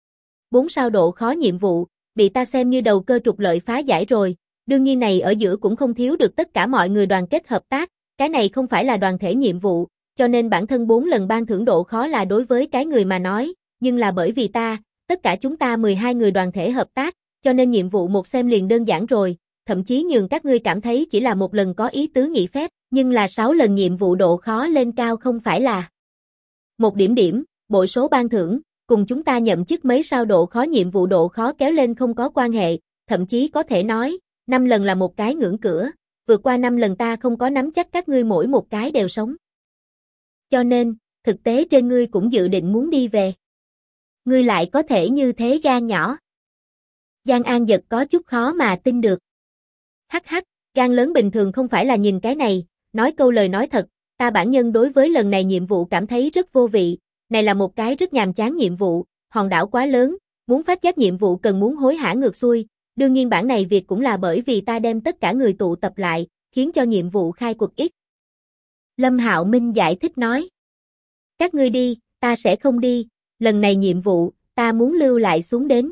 4 sao độ khó nhiệm vụ, bị ta xem như đầu cơ trục lợi phá giải rồi, đương nhiên này ở giữa cũng không thiếu được tất cả mọi người đoàn kết hợp tác, cái này không phải là đoàn thể nhiệm vụ, cho nên bản thân 4 lần ban thưởng độ khó là đối với cái người mà nói, nhưng là bởi vì tất cả chúng ta 12 người đoàn thể hợp tác, cho nên nhiệm vụ một xem liền đơn giản rồi, thậm chí nhường các ngươi cảm thấy chỉ là một lần có ý tứ nghỉ phép, nhưng là 6 lần nhiệm vụ độ khó lên cao không phải là một điểm, bội số ban thưởng, cùng chúng ta nhậm chức mấy sao độ khó nhiệm vụ độ khó kéo lên không có quan hệ, thậm chí có thể nói, 5 lần là một cái ngưỡng cửa, vượt qua 5 lần ta không có nắm chắc các ngươi mỗi một cái đều sống. Cho nên, thực tế trên ngươi cũng dự định muốn đi về. Ngươi lại có thể như thế gan nhỏ. Giang An Dật có chút khó mà tin được. Hắc hắc, gan lớn bình thường không phải là nhìn cái này, nói câu lời nói thật, ta bản nhân đối với lần này nhiệm vụ cảm thấy rất vô vị, này là một cái rất nhàm chán nhiệm vụ, hòn đảo quá lớn, muốn phát giác nhiệm vụ cần muốn hối hả ngược xuôi, đương nhiên bản này việc cũng là bởi vì ta đem tất cả người tụ tập lại, khiến cho nhiệm vụ khai quật ít. Lâm Hạo Minh giải thích nói. Các ngươi đi, ta sẽ không đi, lần này nhiệm vụ, ta muốn lưu lại xuống đến.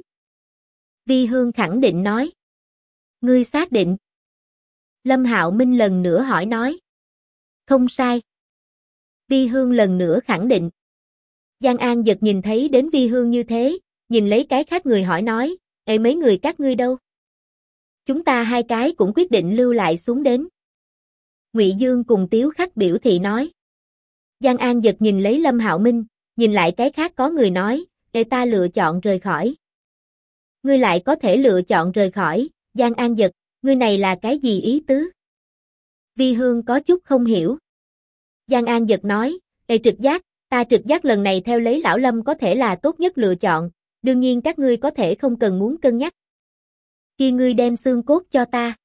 Vi Hương khẳng định nói. Ngươi xác định. Lâm Hạo Minh lần nữa hỏi nói. Không sai. Vi Hương lần nữa khẳng định. Giang An Dật nhìn thấy đến Vi Hương như thế, nhìn lấy cái khác người hỏi nói, ê mấy người các ngươi đâu? Chúng ta hai cái cũng quyết định lưu lại xuống đến. Ngụy Dương cùng Tiếu Khắc biểu thị nói. Giang An Dật nhìn lấy Lâm Hạo Minh, nhìn lại cái khác có người nói, ê ta lựa chọn rời khỏi. Ngươi lại có thể lựa chọn rời khỏi, Giang An Dật, ngươi này là cái gì ý tứ? Vi Hương có chút không hiểu. Giang An Dật nói, ê trực giác, ta trực giác lần này theo lấy lão Lâm có thể là tốt nhất lựa chọn, đương nhiên các ngươi có thể không cần muốn cân nhắc. Khi ngươi đem xương cốt cho ta.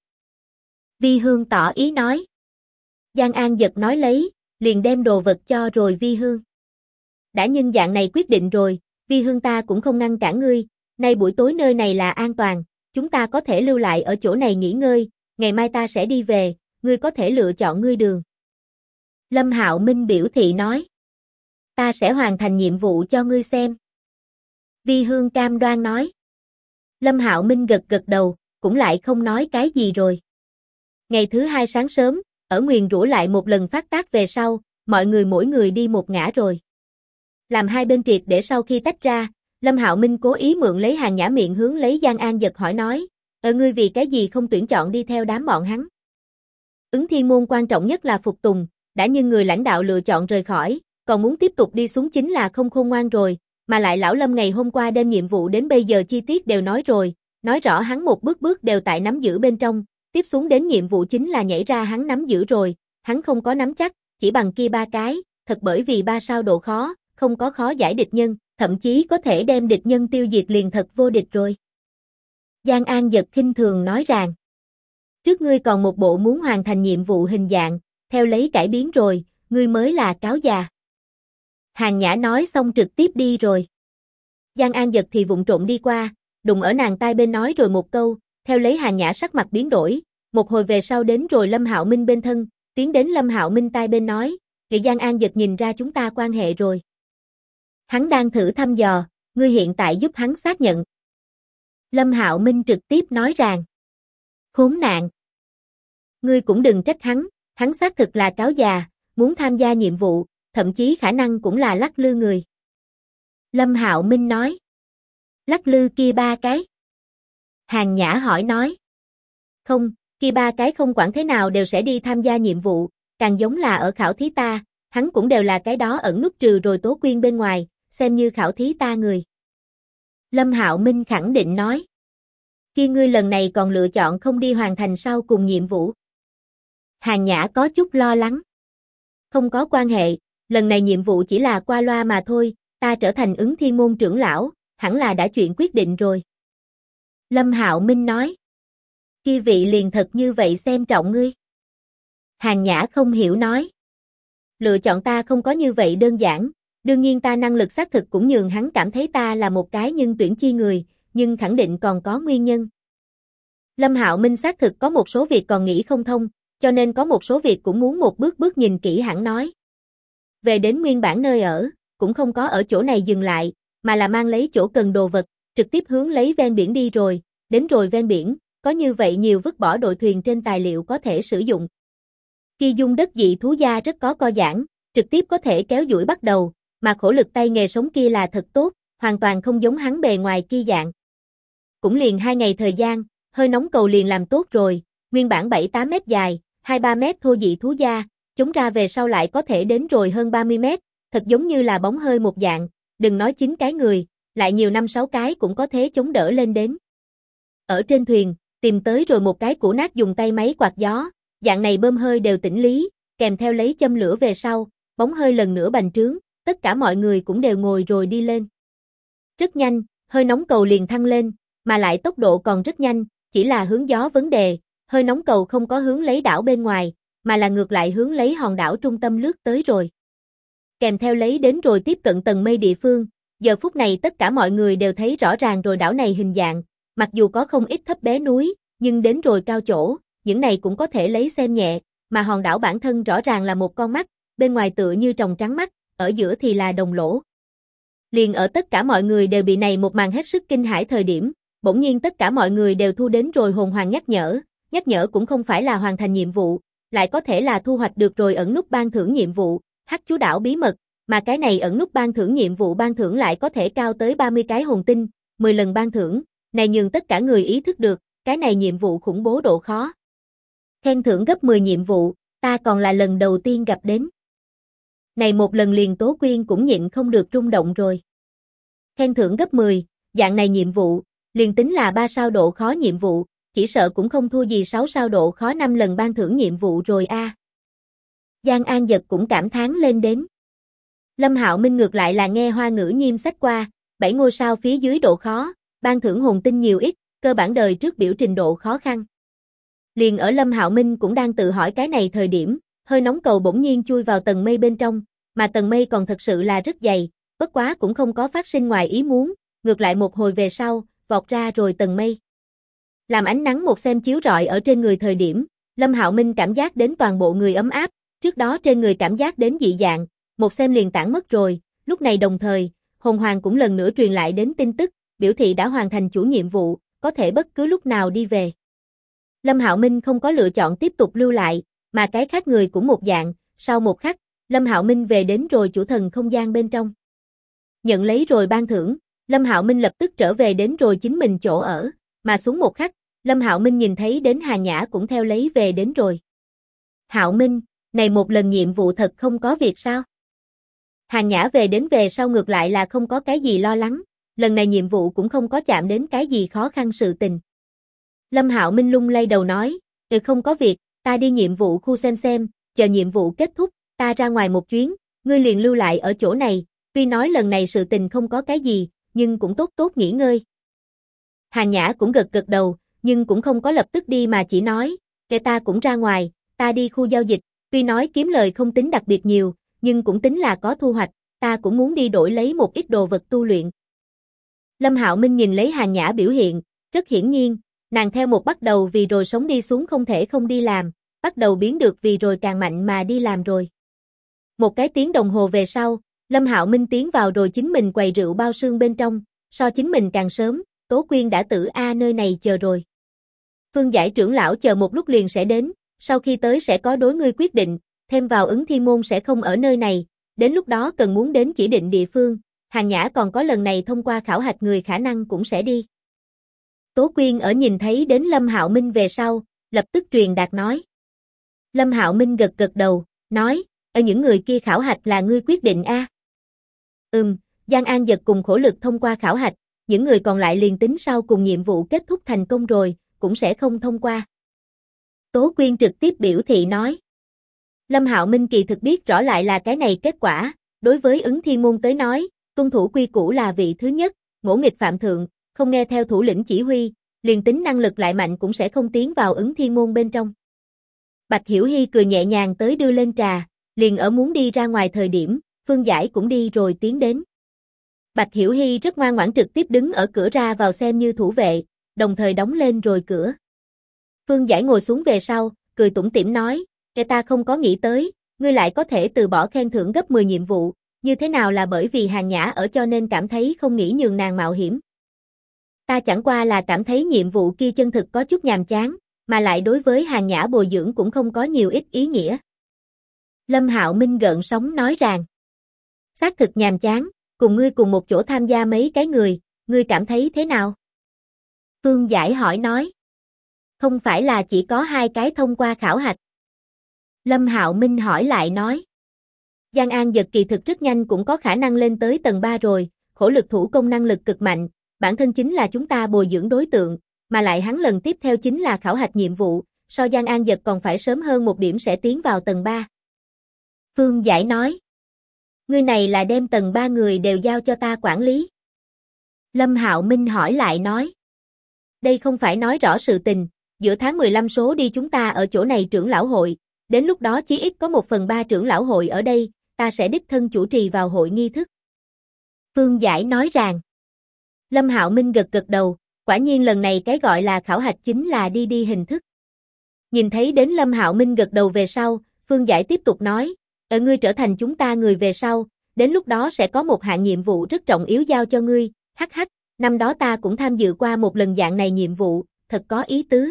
Vi Hương tỏ ý nói. Giang An Dật nói lấy, liền đem đồ vật cho rồi Vi Hương. Đã nhân dạng này quyết định rồi, Vi Hương ta cũng không ngăn cản ngươi, nay buổi tối nơi này là an toàn, chúng ta có thể lưu lại ở chỗ này nghỉ ngơi, ngày mai ta sẽ đi về, ngươi có thể lựa chọn ngươi đường. Lâm Hạo Minh biểu thị nói. Ta sẽ hoàn thành nhiệm vụ cho ngươi xem. Vi Hương cam đoan nói. Lâm Hạo Minh gật gật đầu, cũng lại không nói cái gì rồi. Ngày thứ hai sáng sớm, ở nguyền rủa lại một lần phát tác về sau, mọi người mỗi người đi một ngã rồi. Làm hai bên triệt để sau khi tách ra, Lâm Hạo Minh cố ý mượn lấy Hàng Nhã miệng hướng lấy Giang An Dật hỏi nói, ngươi vì cái gì không tuyển chọn đi theo đám bọn hắn? Ứng Thiên Môn quan trọng nhất là phục tùng, đã như người lãnh đạo lựa chọn rời khỏi, còn muốn tiếp tục đi xuống chính là không khôn ngoan rồi, mà lại lão Lâm ngày hôm qua đem nhiệm vụ đến bây giờ chi tiết đều nói rồi, nói rõ hắn một bước bước đều tại nắm giữ bên trong, tiếp xuống đến nhiệm vụ chính là nhảy ra hắn nắm giữ rồi, hắn không có nắm chắc, chỉ bằng kia ba cái, thật bởi vì ba sao độ khó, không có khó giải địch nhân, thậm chí có thể đem địch nhân tiêu diệt liền thật vô địch rồi. Giang An Dật khinh thường nói rằng, trước ngươi còn một bộ muốn hoàn thành nhiệm vụ hình dạng, theo lấy cải biến rồi, ngươi mới là cáo già. Hàng Nhã nói xong trực tiếp đi rồi. Giang An Dật thì vụng trộm đi qua, đụng ở nàng tai bên nói rồi một câu, theo lấy Hàng Nhã sắc mặt biến đổi, một hồi về sau đến rồi Lâm Hạo Minh bên thân, tiến đến Lâm Hạo Minh tai bên nói, "Kìa Giang An Dật nhìn ra chúng ta quan hệ rồi. Hắn đang thử thăm dò, ngươi hiện tại giúp hắn xác nhận." Lâm Hạo Minh trực tiếp nói rằng, "Khốn nạn. Ngươi cũng đừng trách hắn xác thực là cáo già, muốn tham gia nhiệm vụ, thậm chí khả năng cũng là lắc lư người." Lâm Hạo Minh nói, "Lắc lư kia ba cái?" Hàng Nhã hỏi nói, "Không, kia ba cái không quản thế nào đều sẽ đi tham gia nhiệm vụ, càng giống là ở khảo thí ta, hắn cũng đều là cái đó ẩn nút trừ rồi Tố Quyên bên ngoài, xem như khảo thí ta người." Lâm Hạo Minh khẳng định nói, "Kia ngươi lần này còn lựa chọn không đi hoàn thành sau cùng nhiệm vụ?" Hàng Nhã có chút lo lắng. "Không có quan hệ, lần này nhiệm vụ chỉ là qua loa mà thôi, ta trở thành Ứng Thiên Môn trưởng lão, hẳn là đã chuyện quyết định rồi." Lâm Hạo Minh nói, "Kia vị liền thật như vậy xem trọng ngươi?" Hàng Nhã không hiểu nói, "Lựa chọn ta không có như vậy đơn giản, đương nhiên ta năng lực xác thực cũng nhường hắn cảm thấy ta là một cái nhân tuyển chi người, nhưng khẳng định còn có nguyên nhân." Lâm Hạo Minh xác thực có một số việc còn nghĩ không thông, cho nên có một số việc cũng muốn một bước bước nhìn kỹ hẳn nói. Về đến nguyên bản nơi ở, cũng không có ở chỗ này dừng lại, mà là mang lấy chỗ cần đồ vật, trực tiếp hướng lấy ven biển đi rồi, đến rồi ven biển, có như vậy nhiều vứt bỏ đội thuyền trên tài liệu có thể sử dụng. Kỳ dung đất dị thú gia rất có co giãn, trực tiếp có thể kéo duỗi bắt đầu, mà khổ lực tay nghề sống kia là thật tốt, hoàn toàn không giống hắn bề ngoài kia dạng. Cũng liền 2 ngày thời gian, hơi nóng cầu liền làm tốt rồi, nguyên bản 7-8 mét dài, 2-3 mét thô dị thú da, chống ra về sau lại có thể đến rồi hơn 30 mét, thật giống như là bóng hơi một dạng, đừng nói 9 cái người, lại nhiều 5-6 cái cũng có thể chống đỡ lên đến. Ở trên thuyền, tìm tới rồi một cái củ nát dùng tay máy quạt gió, dạng này bơm hơi đều tĩnh lý, kèm theo lấy châm lửa về sau, bóng hơi lần nữa bành trướng, tất cả mọi người cũng đều ngồi rồi đi lên. Rất nhanh, hơi nóng cầu liền thăng lên, mà lại tốc độ còn rất nhanh, chỉ là hướng gió vấn đề, hơi nóng cầu không có hướng lấy đảo bên ngoài, mà là ngược lại hướng lấy hòn đảo trung tâm lướt tới rồi. Kèm theo lấy đến rồi tiếp cận tầng mây địa phương, giờ phút này tất cả mọi người đều thấy rõ ràng rồi đảo này hình dạng, mặc dù có không ít thấp bé núi, nhưng đến rồi cao chỗ, những này cũng có thể lấy xem nhẹ, mà hòn đảo bản thân rõ ràng là một con mắt, bên ngoài tựa như tròng trắng mắt, ở giữa thì là đồng lỗ. Liền ở tất cả mọi người đều bị này một màn hết sức kinh hãi thời điểm, bỗng nhiên tất cả mọi người đều thu đến rồi hồn hoàng nhắc nhở cũng không phải là hoàn thành nhiệm vụ, lại có thể là thu hoạch được rồi ẩn nút ban thưởng nhiệm vụ, Hắc chú đảo bí mật, mà cái này ẩn núp ban thưởng nhiệm vụ ban thưởng lại có thể cao tới 30 cái hồn tinh, 10 lần ban thưởng, này nhường tất cả người ý thức được, cái này nhiệm vụ khủng bố độ khó. Khen thưởng gấp 10 nhiệm vụ, ta còn là lần đầu tiên gặp đến. Này một lần liền Tố Quyên cũng nhịn không được rung động rồi. Khen thưởng gấp 10, dạng này nhiệm vụ, liền tính là 3 sao độ khó nhiệm vụ, chỉ sợ cũng không thua gì 6 sao độ khó 5 lần ban thưởng nhiệm vụ rồi a. Giang An Dật cũng cảm thán lên đến. Lâm Hạo Minh ngược lại là nghe Hoa Ngữ Nhiêm sách qua, 7 ngôi sao phía dưới độ khó, ban thưởng hồn tinh nhiều ít, cơ bản đời trước biểu trình độ khó khăn. Liền ở Lâm Hạo Minh cũng đang tự hỏi cái này thời điểm, hơi nóng cầu bỗng nhiên chui vào tầng mây bên trong, mà tầng mây còn thật sự là rất dày, bất quá cũng không có phát sinh ngoài ý muốn, ngược lại một hồi về sau, vọt ra rồi tầng mây. Làm ánh nắng một xem chiếu rọi ở trên người thời điểm, Lâm Hạo Minh cảm giác đến toàn bộ người ấm áp, trước đó trên người cảm giác đến dị dạng, một xem liền tản mất rồi, lúc này đồng thời, hồn hoàng cũng lần nữa truyền lại đến tin tức, biểu thị đã hoàn thành chủ nhiệm vụ, có thể bất cứ lúc nào đi về. Lâm Hạo Minh không có lựa chọn tiếp tục lưu lại, mà cái khác người cũng một dạng, sau một khắc, Lâm Hạo Minh về đến rồi chủ thần không gian bên trong. Nhận lấy rồi ban thưởng, Lâm Hạo Minh lập tức trở về đến rồi chính mình chỗ ở, mà xuống một khắc, Lâm Hạo Minh nhìn thấy đến Hàn Nhã cũng theo lấy về đến rồi. Hạo Minh, này một lần nhiệm vụ thật không có việc sao? Hàn Nhã về đến về sau ngược lại là không có cái gì lo lắng, lần này nhiệm vụ cũng không có chạm đến cái gì khó khăn sự tình. Lâm Hạo Minh lung lay đầu nói, không có việc, ta đi nhiệm vụ khu xem, chờ nhiệm vụ kết thúc, ta ra ngoài một chuyến, ngươi liền lưu lại ở chỗ này, tuy nói lần này sự tình không có cái gì, nhưng cũng tốt tốt nghỉ ngơi. Hàn Nhã cũng gật gật đầu, nhưng cũng không có lập tức đi mà chỉ nói, ta cũng ra ngoài, ta đi khu giao dịch, tuy nói kiếm lời không tính đặc biệt nhiều, nhưng cũng tính là có thu hoạch, ta cũng muốn đi đổi lấy một ít đồ vật tu luyện. Lâm Hạo Minh nhìn lấy Hàn Nhã biểu hiện, rất hiển nhiên, nàng theo một bắt đầu vì rồi sống đi xuống không thể không đi làm, bắt đầu biến được vì rồi càng mạnh mà đi làm rồi. Một cái tiếng đồng hồ về sau, Lâm Hạo Minh tiến vào rồi chính mình quầy rượu bao sương bên trong, so chính mình càng sớm, Tố Quyên đã tử nơi này chờ rồi. Phương Giải trưởng lão chờ một lúc liền sẽ đến, sau khi tới sẽ có đối ngươi quyết định, thêm vào Ứng Thiên Môn sẽ không ở nơi này, đến lúc đó cần muốn đến chỉ định địa phương, Hàn Nhã còn có lần này thông qua khảo hạch người khả năng cũng sẽ đi. Tố Quyên ở nhìn thấy đến Lâm Hạo Minh về sau, lập tức truyền đạt nói. Lâm Hạo Minh gật gật đầu, nói, ở những người kia khảo hạch là ngươi quyết định a? Giang An Dật cùng khổ lực thông qua khảo hạch, những người còn lại liền tính sau cùng nhiệm vụ kết thúc thành công rồi, cũng sẽ không thông qua. Tố Quyên trực tiếp biểu thị nói. Lâm Hạo Minh kỳ thực biết rõ lại là cái này kết quả, đối với Ứng Thiên Môn tới nói, tuân thủ quy củ là vị thứ nhất, ngỗ nghịch phạm thượng, không nghe theo thủ lĩnh chỉ huy, liền tính năng lực lại mạnh cũng sẽ không tiến vào Ứng Thiên Môn bên trong. Bạch Hiểu Hy cười nhẹ nhàng tới đưa lên trà, liền ở muốn đi ra ngoài thời điểm, Phương Giải cũng đi rồi tiến đến. Bạch Hiểu Hy rất ngoan ngoãn trực tiếp đứng ở cửa ra vào xem như thủ vệ, đồng thời đóng lên rồi cửa. Phương Giải ngồi xuống về sau, cười tủm tỉm nói, ta không có nghĩ tới, ngươi lại có thể từ bỏ khen thưởng gấp 10 nhiệm vụ, như thế nào là bởi vì Hàn Nhã ở cho nên cảm thấy không nghĩ nhường nàng mạo hiểm. Ta chẳng qua là cảm thấy nhiệm vụ kia chân thực có chút nhàm chán, mà lại đối với Hàn Nhã bồi dưỡng cũng không có nhiều ít ý nghĩa. Lâm Hạo Minh gợn sóng nói rằng, xác thực nhàm chán, cùng ngươi cùng một chỗ tham gia mấy cái người, ngươi cảm thấy thế nào? Phương Giải hỏi nói, không phải là chỉ có 2 cái thông qua khảo hạch. Lâm Hạo Minh hỏi lại nói, Giang An Dật kỳ thực rất nhanh cũng có khả năng lên tới tầng 3 rồi, khổ lực thủ công năng lực cực mạnh, bản thân chính là chúng ta bồi dưỡng đối tượng, mà lại hắn lần tiếp theo chính là khảo hạch nhiệm vụ, so Giang An Dật còn phải sớm hơn một điểm sẽ tiến vào tầng 3. Phương Giải nói, ngươi này là đem tầng 3 người đều giao cho ta quản lý. Lâm Hạo Minh hỏi lại nói, đây không phải nói rõ sự tình, giữa tháng 15 số đi chúng ta ở chỗ này trưởng lão hội, đến lúc đó chí ít có 1/3 trưởng lão hội ở đây, ta sẽ đích thân chủ trì vào hội nghi thức. Phương Giải nói rằng, Lâm Hạo Minh gật gật đầu, quả nhiên lần này cái gọi là khảo hạch chính là đi hình thức. Nhìn thấy đến Lâm Hạo Minh gật đầu về sau, Phương Giải tiếp tục nói, ở ngươi trở thành chúng ta người về sau, đến lúc đó sẽ có một hạng nhiệm vụ rất trọng yếu giao cho ngươi, hắc, năm đó ta cũng tham dự qua một lần dạng này nhiệm vụ, thật có ý tứ.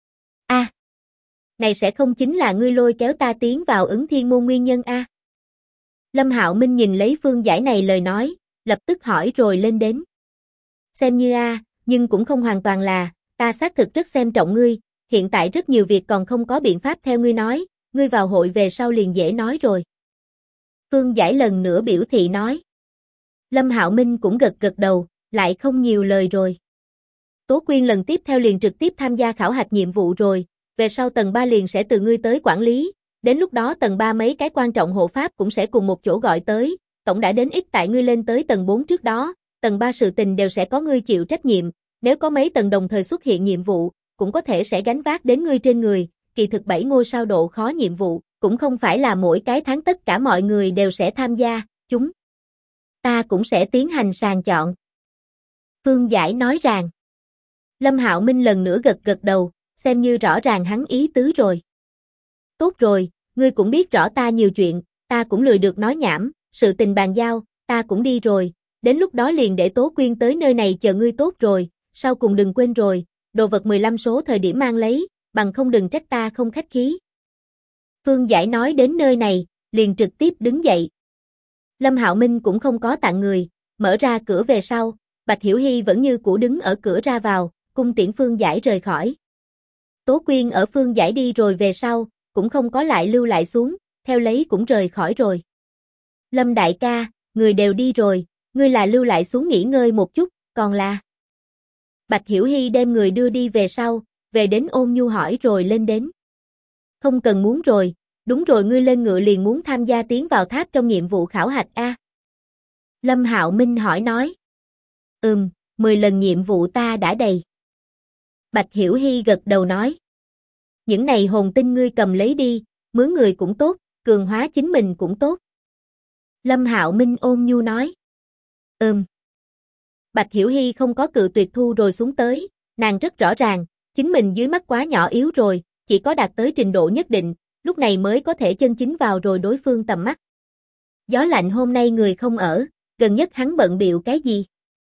Này sẽ không chính là ngươi lôi kéo ta tiến vào Ứng Thiên Môn nguyên nhân a? Lâm Hạo Minh nhìn lấy Phương Giải này lời nói, lập tức hỏi rồi lên đến. Xem như nhưng cũng không hoàn toàn là, ta xác thực rất xem trọng ngươi, hiện tại rất nhiều việc còn không có biện pháp theo ngươi nói, ngươi vào hội về sau liền dễ nói rồi. Phương Giải lần nữa biểu thị nói. Lâm Hạo Minh cũng gật gật đầu, lại không nhiều lời rồi. Tố Quyên lần tiếp theo liền trực tiếp tham gia khảo hạch nhiệm vụ rồi, về sau tầng 3 liền sẽ từ ngươi tới quản lý, đến lúc đó tầng 3 mấy cái quan trọng hộ pháp cũng sẽ cùng một chỗ gọi tới, tổng đã đến ít tại ngươi lên tới tầng 4 trước đó, tầng 3 sự tình đều sẽ có ngươi chịu trách nhiệm, nếu có mấy tầng đồng thời xuất hiện nhiệm vụ, cũng có thể sẽ gánh vác đến ngươi trên người, kỳ thực 7 ngôi sao độ khó nhiệm vụ, cũng không phải là mỗi cái tháng tất cả mọi người đều sẽ tham gia, chúng ta cũng sẽ tiến hành sàng chọn. Phương Giải nói rằng. Lâm Hạo Minh lần nữa gật gật đầu, xem như rõ ràng hắn ý tứ rồi. Tốt rồi, ngươi cũng biết rõ ta nhiều chuyện, ta cũng lười được nói nhảm, sự tình bàn giao, ta cũng đi rồi, đến lúc đó liền để Tố Quyên tới nơi này chờ ngươi tốt rồi, sau cùng đừng quên rồi, đồ vật 15 số thời điểm mang lấy, bằng không đừng trách ta không khách khí. Phương Giải nói đến nơi này, liền trực tiếp đứng dậy. Lâm Hạo Minh cũng không có tặng người, mở ra cửa về sau, Bạch Hiểu Hy vẫn như cũ đứng ở cửa ra vào, cung tiễn Phương Giải rời khỏi. Tố Quyên ở Phương Giải đi rồi về sau, cũng không có lại lưu lại xuống, theo lấy cũng rời khỏi rồi. Lâm đại ca, người đều đi rồi, ngươi là lưu lại xuống nghỉ ngơi một chút, còn là... Bạch Hiểu Hy đem người đưa đi về sau, về đến Ôn Nhu hỏi rồi lên đến. Không cần muốn rồi, đúng rồi ngươi lên ngựa liền muốn tham gia tiến vào tháp trong nhiệm vụ khảo hạch Lâm Hạo Minh hỏi nói. 10 lần nhiệm vụ ta đã đầy. Bạch Hiểu Hy gật đầu nói. Những này hồn tinh ngươi cầm lấy đi, mướn người cũng tốt, cường hóa chính mình cũng tốt. Lâm Hạo Minh ôn nhu nói. Bạch Hiểu Hy không có cự tuyệt thu rồi xuống tới, nàng rất rõ ràng, chính mình dưới mắt quá nhỏ yếu rồi, chỉ có đạt tới trình độ nhất định, lúc này mới có thể chân chính vào rồi đối phương tầm mắt. Gió lạnh hôm nay người không ở, gần nhất hắn bận bịu cái gì?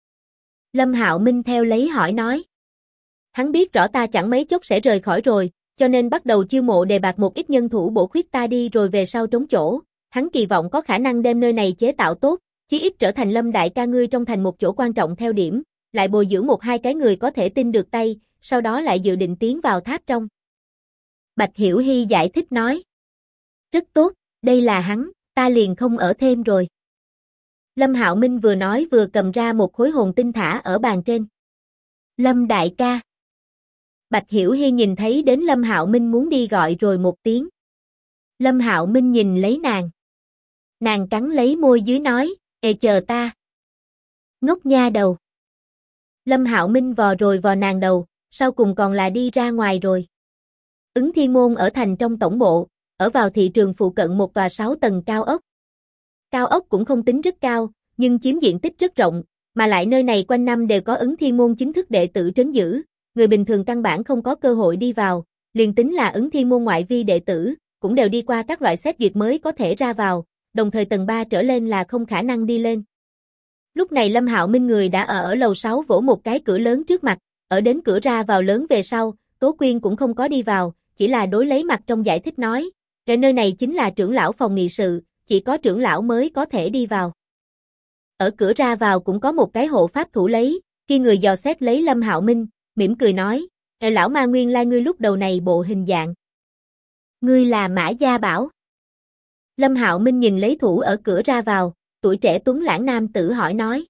Lâm Hạo Minh theo lấy hỏi nói. Hắn biết rõ ta chẳng mấy chốc sẽ rời khỏi rồi, cho nên bắt đầu chiêu mộ đề bạt một ít nhân thủ bổ khuyết ta đi rồi về sau trống chỗ. Hắn kỳ vọng có khả năng đem nơi này chế tạo tốt, chí ít trở thành Lâm đại ca ngươi trong thành một chỗ quan trọng theo điểm, lại bồi dưỡng một hai cái người có thể tin được tay, sau đó lại dự định tiến vào tháp trong. Bạch Hiểu Hy giải thích nói. Rất tốt, đây là hắn, ta liền không ở thêm rồi. Lâm Hạo Minh vừa nói vừa cầm ra một khối hồn tinh thả ở bàn trên. Lâm đại ca. Bạch Hiểu Hy nhìn thấy đến Lâm Hạo Minh muốn đi gọi rồi một tiếng. Lâm Hạo Minh nhìn lấy nàng. Nàng cắn lấy môi dưới nói, chờ ta. Ngốc nha đầu. Lâm Hạo Minh vò rồi vò nàng đầu, sau cùng còn là đi ra ngoài rồi. Ứng Thiên Môn ở thành trong tổng bộ, ở vào thị trường phụ cận một tòa 6 tầng cao ốc. Cao ốc cũng không tính rất cao, nhưng chiếm diện tích rất rộng, mà lại nơi này quanh năm đều có Ứng Thiên Môn chính thức đệ tử trấn giữ, người bình thường căn bản không có cơ hội đi vào, liền tính là Ứng Thiên Môn ngoại vi đệ tử, cũng đều đi qua các loại xét duyệt mới có thể ra vào, đồng thời tầng 3 trở lên là không khả năng đi lên. Lúc này Lâm Hạo Minh người đã ở lầu 6 vỗ một cái cửa lớn trước mặt, ở đến cửa ra vào lớn về sau, Tố Quyên cũng không có đi vào, chỉ là đối lấy mặt trong giải thích nói, cái nơi này chính là trưởng lão phòng nghị sự, chỉ có trưởng lão mới có thể đi vào. Ở cửa ra vào cũng có một cái hộ pháp thủ lấy, khi người dò xét lấy Lâm Hạo Minh, mỉm cười nói, lão ma nguyên lai ngươi lúc đầu này bộ hình dạng. Ngươi là Mã Gia Bảo. Lâm Hạo Minh nhìn lấy thủ ở cửa ra vào, tuổi trẻ tuấn lãng nam tử hỏi nói.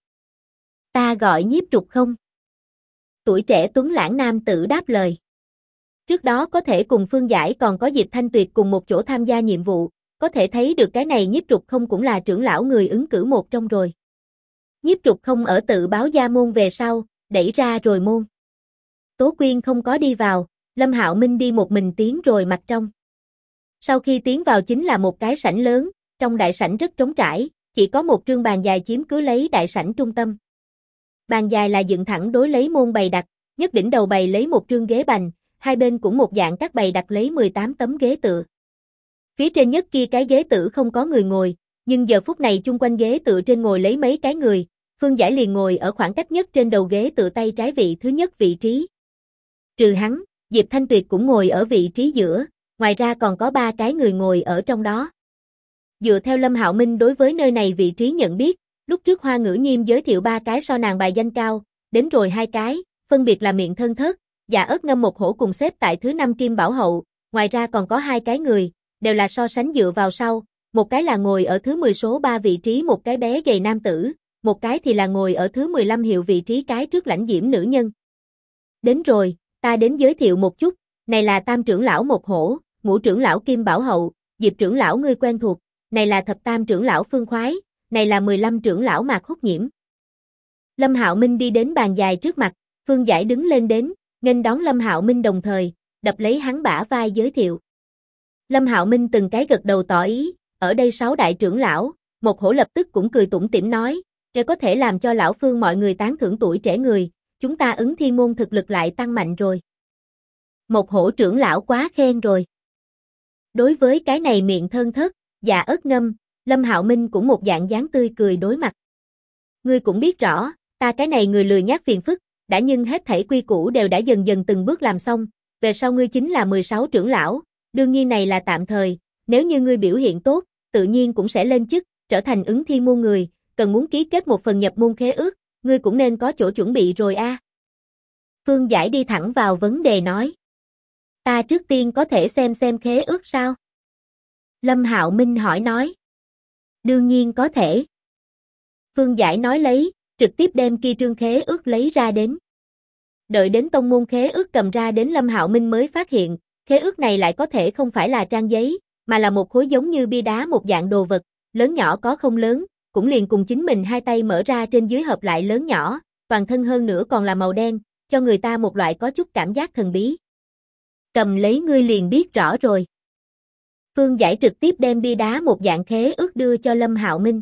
Ta gọi Nhiếp Trục không? Tuổi trẻ tuấn lãng nam tử đáp lời. Trước đó có thể cùng Phương Giải còn có Diệp Thanh Tuyệt cùng một chỗ tham gia nhiệm vụ, có thể thấy được cái này Nhiếp Trục không cũng là trưởng lão người ứng cử một trong rồi. Nhiếp Trục không ở tự báo gia môn về sau, đẩy ra rồi môn. Tố Quyên không có đi vào, Lâm Hạo Minh đi một mình tiến rồi mặt trong. Sau khi tiến vào chính là một cái sảnh lớn, trong đại sảnh rất trống trải, chỉ có một trương bàn dài chiếm cứ lấy đại sảnh trung tâm. Bàn dài là dựng thẳng đối lấy môn bày đặt, nhất đỉnh đầu bày lấy một trương ghế bành, hai bên cũng một dạng các bày đặt lấy 18 tấm ghế tựa. Phía trên nhất kia cái ghế tử không có người ngồi, nhưng giờ phút này chung quanh ghế tựa trên ngồi lấy mấy cái người, Phương Giải liền ngồi ở khoảng cách nhất trên đầu ghế tựa tay trái vị thứ nhất vị trí. Trừ hắn, Diệp Thanh Tuyệt cũng ngồi ở vị trí giữa, ngoài ra còn có 3 cái người ngồi ở trong đó. Dựa theo Lâm Hạo Minh đối với nơi này vị trí nhận biết, lúc trước Hoa Ngữ Nhiêm giới thiệu 3 cái so nàng bài danh cao, đến rồi 2 cái, phân biệt là Miệng Thân Thất, Dạ Ớt Ngâm một hổ cùng xếp tại thứ 5 Kim Bảo Hậu, ngoài ra còn có 2 cái người, đều là so sánh dựa vào sau, một cái là ngồi ở thứ 10 số 3 vị trí một cái bé gầy nam tử, một cái thì là ngồi ở thứ 15 hiệu vị trí cái trước lãnh diễm nữ nhân. Đến rồi, ta đến giới thiệu một chút, này là Tam trưởng lão một hổ, Ngũ trưởng lão Kim Bảo Hậu, Diệp trưởng lão ngươi quen thuộc, này là Thập Tam trưởng lão Phương Khoái, này là 15 trưởng lão Mạc Húc Nhiễm. Lâm Hạo Minh đi đến bàn dài trước mặt, Phương Giải đứng lên đến, nghênh đón Lâm Hạo Minh đồng thời, đập lấy hắn bả vai giới thiệu. Lâm Hạo Minh từng cái gật đầu tỏ ý, ở đây 6 đại trưởng lão, một hổ lập tức cũng cười tủm tỉm nói, "Kẻ có thể làm cho lão Phương mọi người tán thưởng tuổi trẻ người, chúng ta Ứng Thiên môn thực lực lại tăng mạnh rồi." Một hổ trưởng lão quá khen rồi. Đối với cái này Miệng Thân Thất, Dạ Ớt Ngâm, Lâm Hạo Minh cũng một dạng dáng tươi cười đối mặt. Ngươi cũng biết rõ, ta cái này người lười nhác phiền phức, đã nhưng hết thảy quy củ đều đã dần dần từng bước làm xong, về sau ngươi chính là 16 trưởng lão, đương nhiên này là tạm thời, nếu như ngươi biểu hiện tốt, tự nhiên cũng sẽ lên chức, trở thành Ứng Thiên môn người, cần muốn ký kết một phần nhập môn khế ước, ngươi cũng nên có chỗ chuẩn bị rồi a. Phương Giải đi thẳng vào vấn đề nói. Ta trước tiên có thể xem khế ước sao? Lâm Hạo Minh hỏi nói. Đương nhiên có thể. Phương Giải nói lấy, trực tiếp đem kia trương khế ước lấy ra đến. Đợi đến tông môn khế ước cầm ra đến Lâm Hạo Minh mới phát hiện, khế ước này lại có thể không phải là trang giấy, mà là một khối giống như bia đá một dạng đồ vật, lớn nhỏ có không lớn, cũng liền cùng chính mình hai tay mở ra trên dưới hợp lại lớn nhỏ, toàn thân hơn nữa còn là màu đen, cho người ta một loại có chút cảm giác thần bí. Cầm lấy ngươi liền biết rõ rồi. Phương Giải trực tiếp đem bia đá một dạng khế ước đưa cho Lâm Hạo Minh.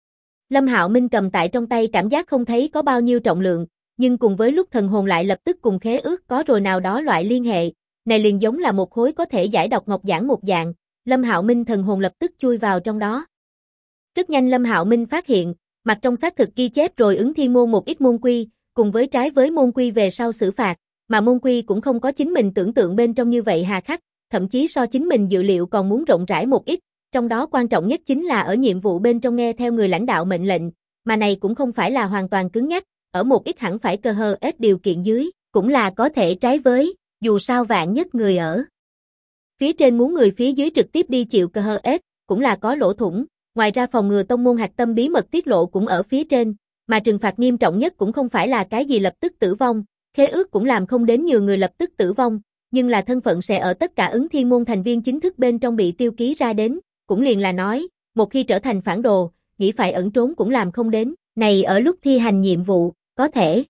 Lâm Hạo Minh cầm tại trong tay cảm giác không thấy có bao nhiêu trọng lượng, nhưng cùng với lúc thần hồn lại lập tức cùng khế ước có rồi nào đó loại liên hệ, này liền giống là một khối có thể giải độc ngọc giản một dạng, Lâm Hạo Minh thần hồn lập tức chui vào trong đó. Rất nhanh Lâm Hạo Minh phát hiện, mặt trong xác thực ghi chép rồi Ứng Thiên môn một ít môn quy, cùng với trái với môn quy về sau xử phạt, mà môn quy cũng không có chính mình tưởng tượng bên trong như vậy hà khắc, thậm chí so chính mình dự liệu còn muốn rộng rãi một ít, trong đó quan trọng nhất chính là ở nhiệm vụ bên trong nghe theo người lãnh đạo mệnh lệnh, mà này cũng không phải là hoàn toàn cứng nhắc, ở một ít hẳn phải cơ hờ ít điều kiện dưới, cũng là có thể trái với, dù sao vạn nhất người ở. Phía trên muốn người phía dưới trực tiếp đi chịu cơ hờ ít, cũng là có lỗ thủng, ngoài ra phòng ngừa tông môn hạch tâm bí mật tiết lộ cũng ở phía trên, mà trừng phạt nghiêm trọng nhất cũng không phải là cái gì lập tức tử vong, khế ước cũng làm không đến nhiều người lập tức tử vong, nhưng là thân phận sẽ ở tất cả Ứng Thiên môn thành viên chính thức bên trong bị tiêu ký ra đến, cũng liền là nói, một khi trở thành phản đồ, nghĩ phải ẩn trốn cũng làm không đến, này ở lúc thi hành nhiệm vụ, có thể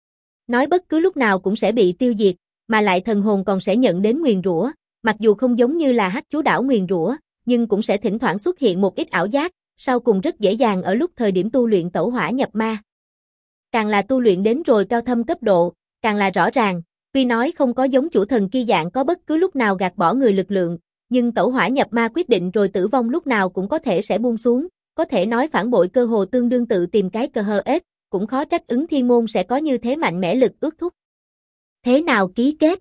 nói bất cứ lúc nào cũng sẽ bị tiêu diệt, mà lại thần hồn còn sẽ nhận đến nguyền rủa, mặc dù không giống như là Hắc Chú Đảo nguyền rủa, nhưng cũng sẽ thỉnh thoảng xuất hiện một ít ảo giác, sau cùng rất dễ dàng ở lúc thời điểm tu luyện tẩu hỏa nhập ma. Càng là tu luyện đến rồi cao thâm cấp độ, càng là rõ ràng, tuy nói không có giống chủ thần kia dạng có bất cứ lúc nào gạt bỏ người lực lượng, nhưng tẩu hỏa nhập ma quyết định rồi tử vong lúc nào cũng có thể sẽ buông xuống, có thể nói phản bội cơ hồ tương đương tự tìm cái cơ hờ ếch, cũng khó trách Ứng Thiên môn sẽ có như thế mạnh mẽ lực ước thúc. Thế nào ký kết?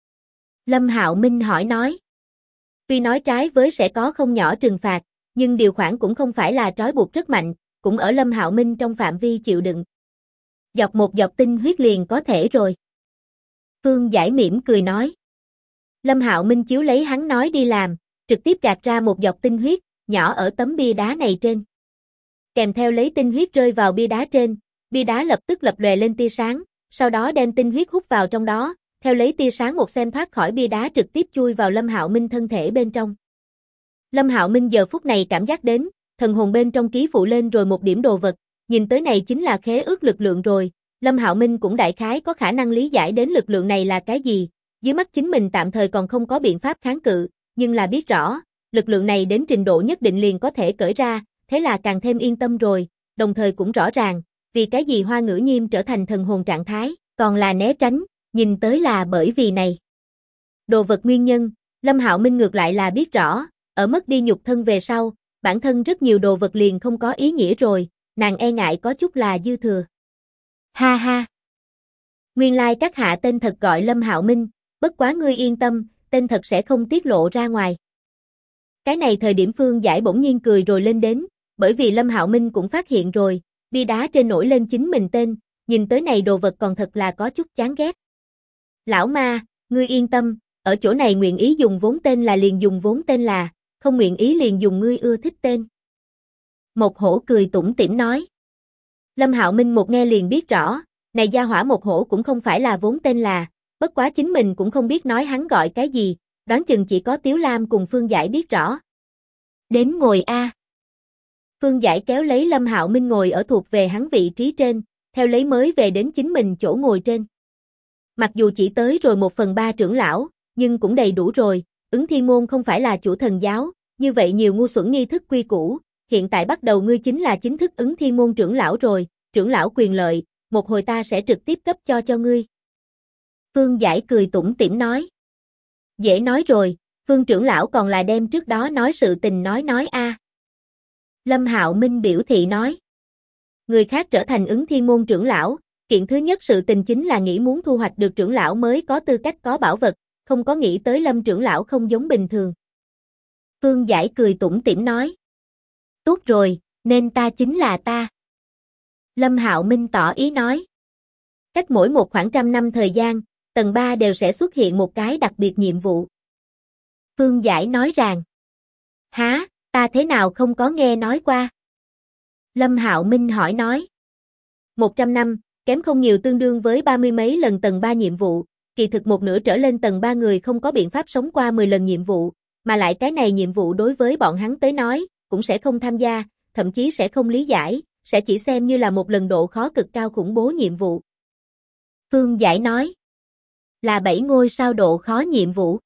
Lâm Hạo Minh hỏi nói. Tuy nói trái với sẽ có không nhỏ trừng phạt, nhưng điều khoản cũng không phải là trói buộc rất mạnh, cũng ở Lâm Hạo Minh trong phạm vi chịu đựng. Dọc một giọt tinh huyết liền có thể rồi. Phương Giải mỉm cười nói. Lâm Hạo Minh chiếu lấy hắn nói đi làm, trực tiếp gạt ra một giọt tinh huyết, nhỏ ở tấm bia đá này trên. Kèm theo lấy tinh huyết rơi vào bia đá trên, bia đá lập tức lập lòe lên tia sáng, sau đó đem tinh huyết hút vào trong đó, theo lấy tia sáng một xem thoát khỏi bia đá trực tiếp chui vào Lâm Hạo Minh thân thể bên trong. Lâm Hạo Minh giờ phút này cảm giác đến, thần hồn bên trong ký phụ lên rồi một điểm đồ vật, nhìn tới này chính là khế ước lực lượng rồi, Lâm Hạo Minh cũng đại khái có khả năng lý giải đến lực lượng này là cái gì, dưới mắt chính mình tạm thời còn không có biện pháp kháng cự, nhưng là biết rõ, lực lượng này đến trình độ nhất định liền có thể cởi ra, thế là càng thêm yên tâm rồi, đồng thời cũng rõ ràng, vì cái gì Hoa Ngữ Nhiêm trở thành thần hồn trạng thái, còn là né tránh, nhìn tới là bởi vì này. Đồ vật nguyên nhân, Lâm Hạo Minh ngược lại là biết rõ, ở mất đi nhục thân về sau, bản thân rất nhiều đồ vật liền không có ý nghĩa rồi, nàng e ngại có chút là dư thừa. Ha ha. Nguyên lai các hạ tên thật gọi Lâm Hạo Minh, bất quá ngươi yên tâm, tên thật sẽ không tiết lộ ra ngoài. Cái này thời điểm Phương Giải bỗng nhiên cười rồi lên đến, bởi vì Lâm Hạo Minh cũng phát hiện rồi, bia đá trên nổi lên chính mình tên, nhìn tới này đồ vật còn thật là có chút chán ghét. Lão ma, ngươi yên tâm, ở chỗ này nguyện ý dùng vốn tên là liền dùng vốn tên là, không nguyện ý liền dùng ngươi ưa thích tên. Một hổ cười tủm tỉm nói. Lâm Hạo Minh một nghe liền biết rõ, này gia hỏa một hổ cũng không phải là vốn tên là, bất quá chính mình cũng không biết nói hắn gọi cái gì, đoán chừng chỉ có Tiếu Lam cùng Phương Giải biết rõ. Đến ngồi a. Phương Giải kéo lấy Lâm Hạo Minh ngồi ở thuộc về hắn vị trí trên, theo lấy mới về đến chính mình chỗ ngồi trên. Mặc dù chỉ tới rồi 1/3 trưởng lão, nhưng cũng đầy đủ rồi, Ứng Thiên Môn không phải là chủ thần giáo, như vậy nhiều ngu xuẩn nghi thức quy củ, hiện tại bắt đầu ngươi chính là chính thức Ứng Thiên Môn trưởng lão rồi, trưởng lão quyền lợi, một hồi ta sẽ trực tiếp cấp cho ngươi. Phương Giải cười tủm tỉm nói. Dễ nói rồi, Phương trưởng lão còn là đem trước đó nói sự tình nói a. Lâm Hạo Minh biểu thị nói. Người khác trở thành Ứng Thiên Môn trưởng lão, kiện thứ nhất sự tình chính là nghĩ muốn thu hoạch được trưởng lão mới có tư cách có bảo vật, không có nghĩ tới Lâm trưởng lão không giống bình thường. Phương Giải cười tủm tỉm nói. Tốt rồi, nên ta chính là ta. Lâm Hạo Minh tỏ ý nói. Cách mỗi một khoảng trăm năm thời gian, tầng 3 đều sẽ xuất hiện một cái đặc biệt nhiệm vụ. Phương Giải nói rằng. Hả, ta thế nào không có nghe nói qua? Lâm Hạo Minh hỏi nói. 100 năm, kém không nhiều tương đương với 30 mấy lần tầng 3 nhiệm vụ, kỳ thực một nửa trở lên tầng 3 người không có biện pháp sống qua 10 lần nhiệm vụ, mà lại cái này nhiệm vụ đối với bọn hắn tới nói, cũng sẽ không tham gia, thậm chí sẽ không lý giải, sẽ chỉ xem như là một lần độ khó cực cao khủng bố nhiệm vụ. Phương Giải nói. Là 7 ngôi sao độ khó nhiệm vụ.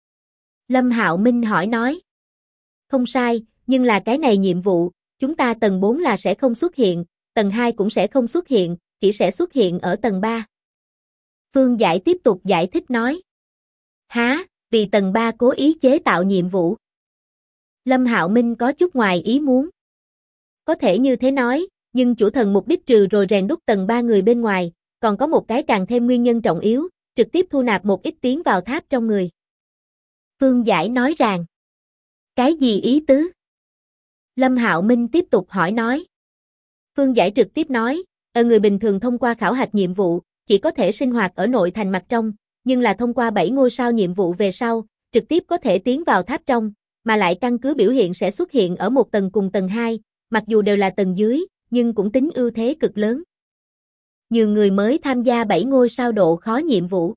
Lâm Hạo Minh hỏi nói. Không sai, nhưng là cái này nhiệm vụ, chúng ta tầng 4 là sẽ không xuất hiện, tầng 2 cũng sẽ không xuất hiện, chỉ sẽ xuất hiện ở tầng 3. Phương Giải tiếp tục giải thích nói. Hả, vì tầng 3 cố ý chế tạo nhiệm vụ. Lâm Hạo Minh có chút ngoài ý muốn. Có thể như thế nói, nhưng chủ thần mục đích trừ rồi rèn đúc tầng 3 người bên ngoài, còn có một cái càng thêm nguyên nhân trọng yếu, trực tiếp thu nạp một ít tiến vào tháp trong người. Phương Giải nói rằng. Cái gì ý tứ? Lâm Hạo Minh tiếp tục hỏi nói. Phương Giải trực tiếp nói, người bình thường thông qua khảo hạch nhiệm vụ, chỉ có thể sinh hoạt ở nội thành mặt trong, nhưng là thông qua 7 ngôi sao nhiệm vụ về sau, trực tiếp có thể tiến vào tháp trong, mà lại căn cứ biểu hiện sẽ xuất hiện ở một tầng cùng tầng 2, mặc dù đều là tầng dưới, nhưng cũng tính ưu thế cực lớn. Nhiều người mới tham gia 7 ngôi sao độ khó nhiệm vụ.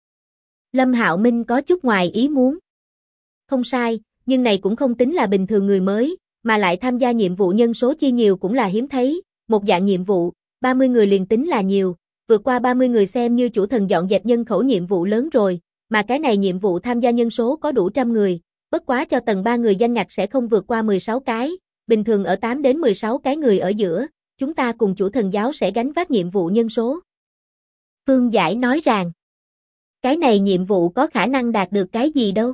Lâm Hạo Minh có chút ngoài ý muốn. Không sai, nhưng này cũng không tính là bình thường người mới, mà lại tham gia nhiệm vụ nhân số chi nhiều cũng là hiếm thấy, một dạng nhiệm vụ, 30 người liền tính là nhiều, vượt qua 30 người xem như chủ thần dọn dẹp nhân khẩu nhiệm vụ lớn rồi, mà cái này nhiệm vụ tham gia nhân số có đủ trăm người, bất quá cho tầng 3 người danh ngạch sẽ không vượt qua 16 cái, bình thường ở 8 đến 16 cái người ở giữa, chúng ta cùng chủ thần giáo sẽ gánh vác nhiệm vụ nhân số. Phương Giải nói rằng, cái này nhiệm vụ có khả năng đạt được cái gì đâu?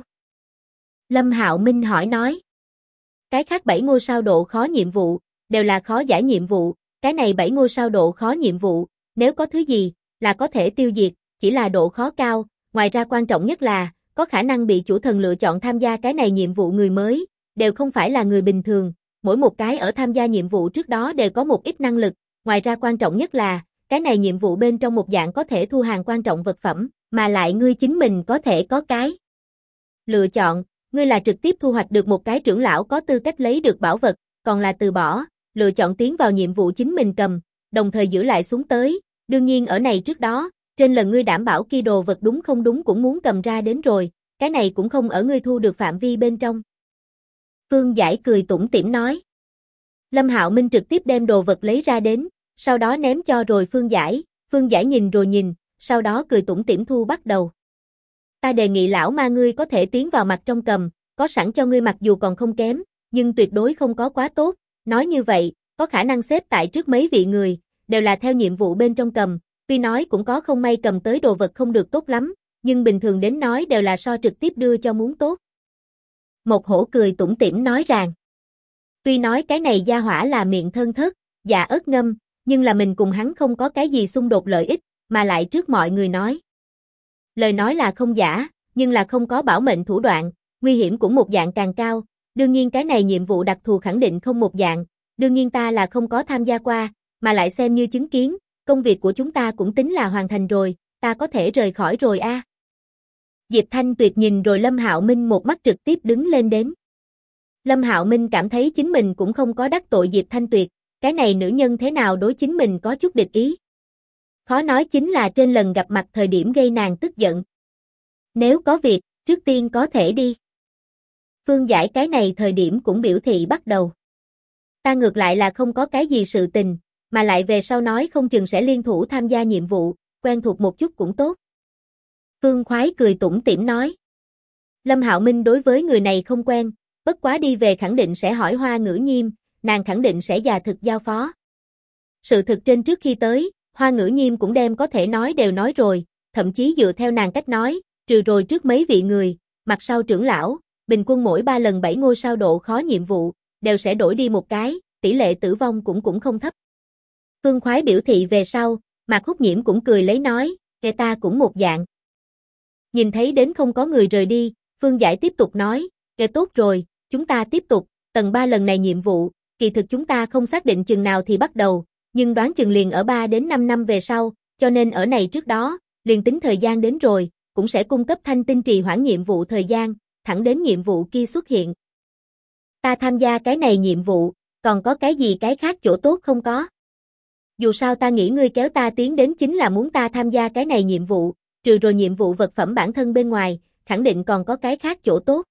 Lâm Hạo Minh hỏi nói, cái khác 7 ngôi sao độ khó nhiệm vụ, đều là khó giải nhiệm vụ, cái này 7 ngôi sao độ khó nhiệm vụ, nếu có thứ gì, là có thể tiêu diệt, chỉ là độ khó cao, ngoài ra quan trọng nhất là, có khả năng bị chủ thần lựa chọn tham gia cái này nhiệm vụ người mới, đều không phải là người bình thường, mỗi một cái ở tham gia nhiệm vụ trước đó đều có một ít năng lực, ngoài ra quan trọng nhất là, cái này nhiệm vụ bên trong một dạng có thể thu hàng quan trọng vật phẩm, mà lại ngươi chính mình có thể có cái lựa chọn, ngươi là trực tiếp thu hoạch được một cái trưởng lão có tư cách lấy được bảo vật, còn là từ bỏ, lựa chọn tiến vào nhiệm vụ chính mình cầm, đồng thời giữ lại xuống tới, đương nhiên ở này trước đó, trên lần ngươi đảm bảo kia đồ vật đúng không đúng cũng muốn cầm ra đến rồi, cái này cũng không ở ngươi thu được phạm vi bên trong. Phương Giải cười tủm tỉm nói. Lâm Hạo Minh trực tiếp đem đồ vật lấy ra đến, sau đó ném cho rồi Phương Giải nhìn rồi nhìn, sau đó cười tủm tỉm thu bắt đầu. Ta đề nghị lão ma ngươi có thể tiến vào mặt trong cầm, có sẵn cho ngươi mặc dù còn không kém, nhưng tuyệt đối không có quá tốt, nói như vậy, có khả năng xếp tại trước mấy vị người, đều là theo nhiệm vụ bên trong cầm, tuy nói cũng có không may cầm tới đồ vật không được tốt lắm, nhưng bình thường đến nói đều là so trực tiếp đưa cho muốn tốt. Một hổ cười tủm tỉm nói rằng, tuy nói cái này gia hỏa là miệng thân thớt, dạ ớt ngâm, nhưng là mình cùng hắn không có cái gì xung đột lợi ích, mà lại trước mọi người nói. Lời nói là không giả, nhưng là không có bảo mệnh thủ đoạn, nguy hiểm cũng một dạng càng cao, đương nhiên cái này nhiệm vụ đặc thù khẳng định không một dạng, đương nhiên ta là không có tham gia qua, mà lại xem như chứng kiến, công việc của chúng ta cũng tính là hoàn thành rồi, ta có thể rời khỏi rồi a. Diệp Thanh Tuyệt nhìn rồi Lâm Hạo Minh một mắt trực tiếp đứng lên đến. Lâm Hạo Minh cảm thấy chính mình cũng không có đắc tội Diệp Thanh Tuyệt, cái này nữ nhân thế nào đối chính mình có chút địch ý. Khó nói chính là trên lần gặp mặt thời điểm gây nàng tức giận. Nếu có việc, trước tiên có thể đi. Phương Giải cái này thời điểm cũng biểu thị bắt đầu. Ta ngược lại là không có cái gì sự tình, mà lại về sau nói không chừng sẽ liên thủ tham gia nhiệm vụ, quen thuộc một chút cũng tốt. Phương Khoái cười tủm tỉm nói. Lâm Hạo Minh đối với người này không quen, bất quá đi về khẳng định sẽ hỏi Hoa Ngữ Nhiêm, nàng khẳng định sẽ già thực giao phó. Sự thực trên trước khi tới, Hoa Ngữ Nhiêm cũng đem có thể nói đều nói rồi, thậm chí dựa theo nàng cách nói, trừ rồi trước mấy vị người, mặt sau trưởng lão, bình quân mỗi 3 lần 7 ngôi sao độ khó nhiệm vụ, đều sẽ đổi đi một cái, tỷ lệ tử vong cũng không thấp. Phương Khoái biểu thị về sau, Mạc Húc Nhiễm cũng cười lấy nói, kể ta cũng một dạng. Nhìn thấy đến không có người rời đi, Phương Giải tiếp tục nói, kể tốt rồi, chúng ta tiếp tục, tầng 3 lần này nhiệm vụ, kỳ thực chúng ta không xác định chừng nào thì bắt đầu, nhưng đoán chừng liền ở 3 đến 5 năm về sau, cho nên ở này trước đó, liền tính thời gian đến rồi, cũng sẽ cung cấp thanh tinh trì hoãn nhiệm vụ thời gian, thẳng đến nhiệm vụ kia xuất hiện. Ta tham gia cái này nhiệm vụ, còn có cái gì cái khác chỗ tốt không có? Dù sao ta nghĩ ngươi kéo ta tiến đến chính là muốn ta tham gia cái này nhiệm vụ, trừ rồi nhiệm vụ vật phẩm bản thân bên ngoài, khẳng định còn có cái khác chỗ tốt.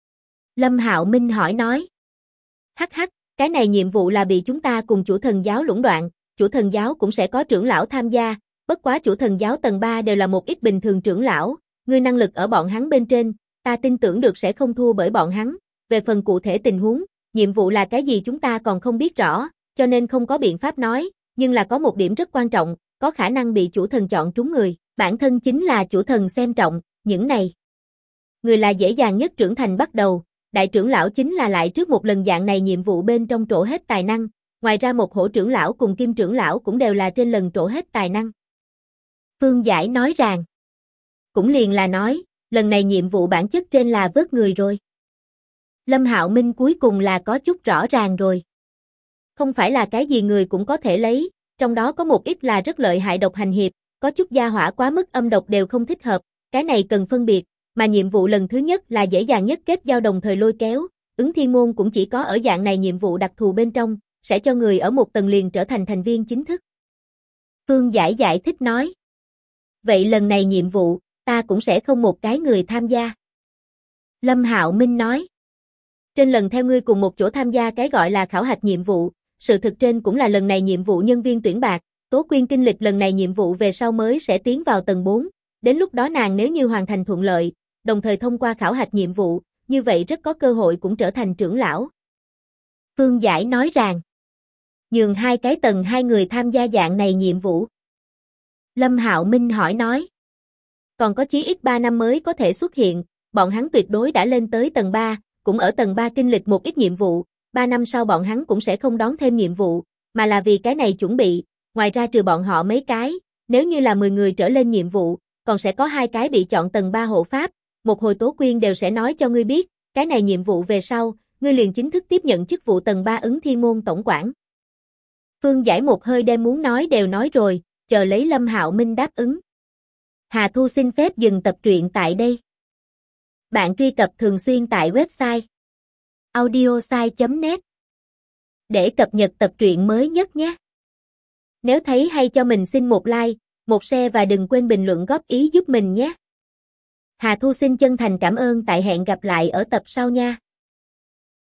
Lâm Hạo Minh hỏi nói. Hắc hắc, cái này nhiệm vụ là bị chúng ta cùng chủ thần giáo lũng đoạn, chủ thần giáo cũng sẽ có trưởng lão tham gia, bất quá chủ thần giáo tầng 3 đều là một ít bình thường trưởng lão, ngươi năng lực ở bọn hắn bên trên, ta tin tưởng được sẽ không thua bởi bọn hắn, về phần cụ thể tình huống, nhiệm vụ là cái gì chúng ta còn không biết rõ, cho nên không có biện pháp nói, nhưng là có một điểm rất quan trọng, có khả năng bị chủ thần chọn trúng người, bản thân chính là chủ thần xem trọng, những này. Người là dễ dàng nhất trưởng thành bắt đầu, đại trưởng lão chính là lại trước một lần dạng này nhiệm vụ bên trong trổ hết tài năng, ngoài ra một hổ trưởng lão cùng kim trưởng lão cũng đều là trên lần trổ hết tài năng. Phương Giải nói rằng, cũng liền là nói, lần này nhiệm vụ bản chất trên là vớt người rồi. Lâm Hạo Minh cuối cùng là có chút rõ ràng rồi. Không phải là cái gì người cũng có thể lấy, trong đó có một ít là rất lợi hại độc hành hiệp, có chút gia hỏa quá mức âm độc đều không thích hợp, cái này cần phân biệt, mà nhiệm vụ lần thứ nhất là dễ dàng nhất kết giao đồng thời lôi kéo, ứng thiên môn cũng chỉ có ở dạng này nhiệm vụ đặc thù bên trong, sẽ cho người ở một tầng liền trở thành thành viên chính thức. Phương Giải giải thích nói. Vậy lần này nhiệm vụ, ta cũng sẽ không một cái người tham gia. Lâm Hạo Minh nói. Trên lần theo ngươi cùng một chỗ tham gia cái gọi là khảo hạch nhiệm vụ, sự thực trên cũng là lần này nhiệm vụ nhân viên tuyển bạc, Tố Quyên kinh lịch lần này nhiệm vụ về sau mới sẽ tiến vào tầng 4, đến lúc đó nàng nếu như hoàn thành thuận lợi, đồng thời thông qua khảo hạch nhiệm vụ, như vậy rất có cơ hội cũng trở thành trưởng lão. Phương Giải nói rằng, nhường 2 cái tầng 2 người tham gia dạng này nhiệm vụ. Lâm Hạo Minh hỏi nói, còn có chí ít 3 năm mới có thể xuất hiện, bọn hắn tuyệt đối đã lên tới tầng 3, cũng ở tầng 3 kinh lịch một ít nhiệm vụ, 3 năm sau bọn hắn cũng sẽ không đón thêm nhiệm vụ, mà là vì cái này chuẩn bị, ngoài ra trừ bọn họ mấy cái, nếu như là 10 người trở lên nhiệm vụ, còn sẽ có 2 cái bị chọn tầng 3 hộ pháp, một hồi Tố Quyên đều sẽ nói cho ngươi biết, cái này nhiệm vụ về sau, ngươi liền chính thức tiếp nhận chức vụ tầng 3 ứng thiên môn tổng quản. Phương Giải một hơi đem muốn nói đều nói rồi, chờ lấy Lâm Hạo Minh đáp ứng. Hà Thu xin phép dừng tập truyện tại đây. Bạn truy cập thường xuyên tại website audiosai.net để cập nhật tập truyện mới nhất nhé. Nếu thấy hay cho mình xin một like, một share và đừng quên bình luận góp ý giúp mình nhé. Hà Thu xin chân thành cảm ơn tại hẹn gặp lại ở tập sau nha.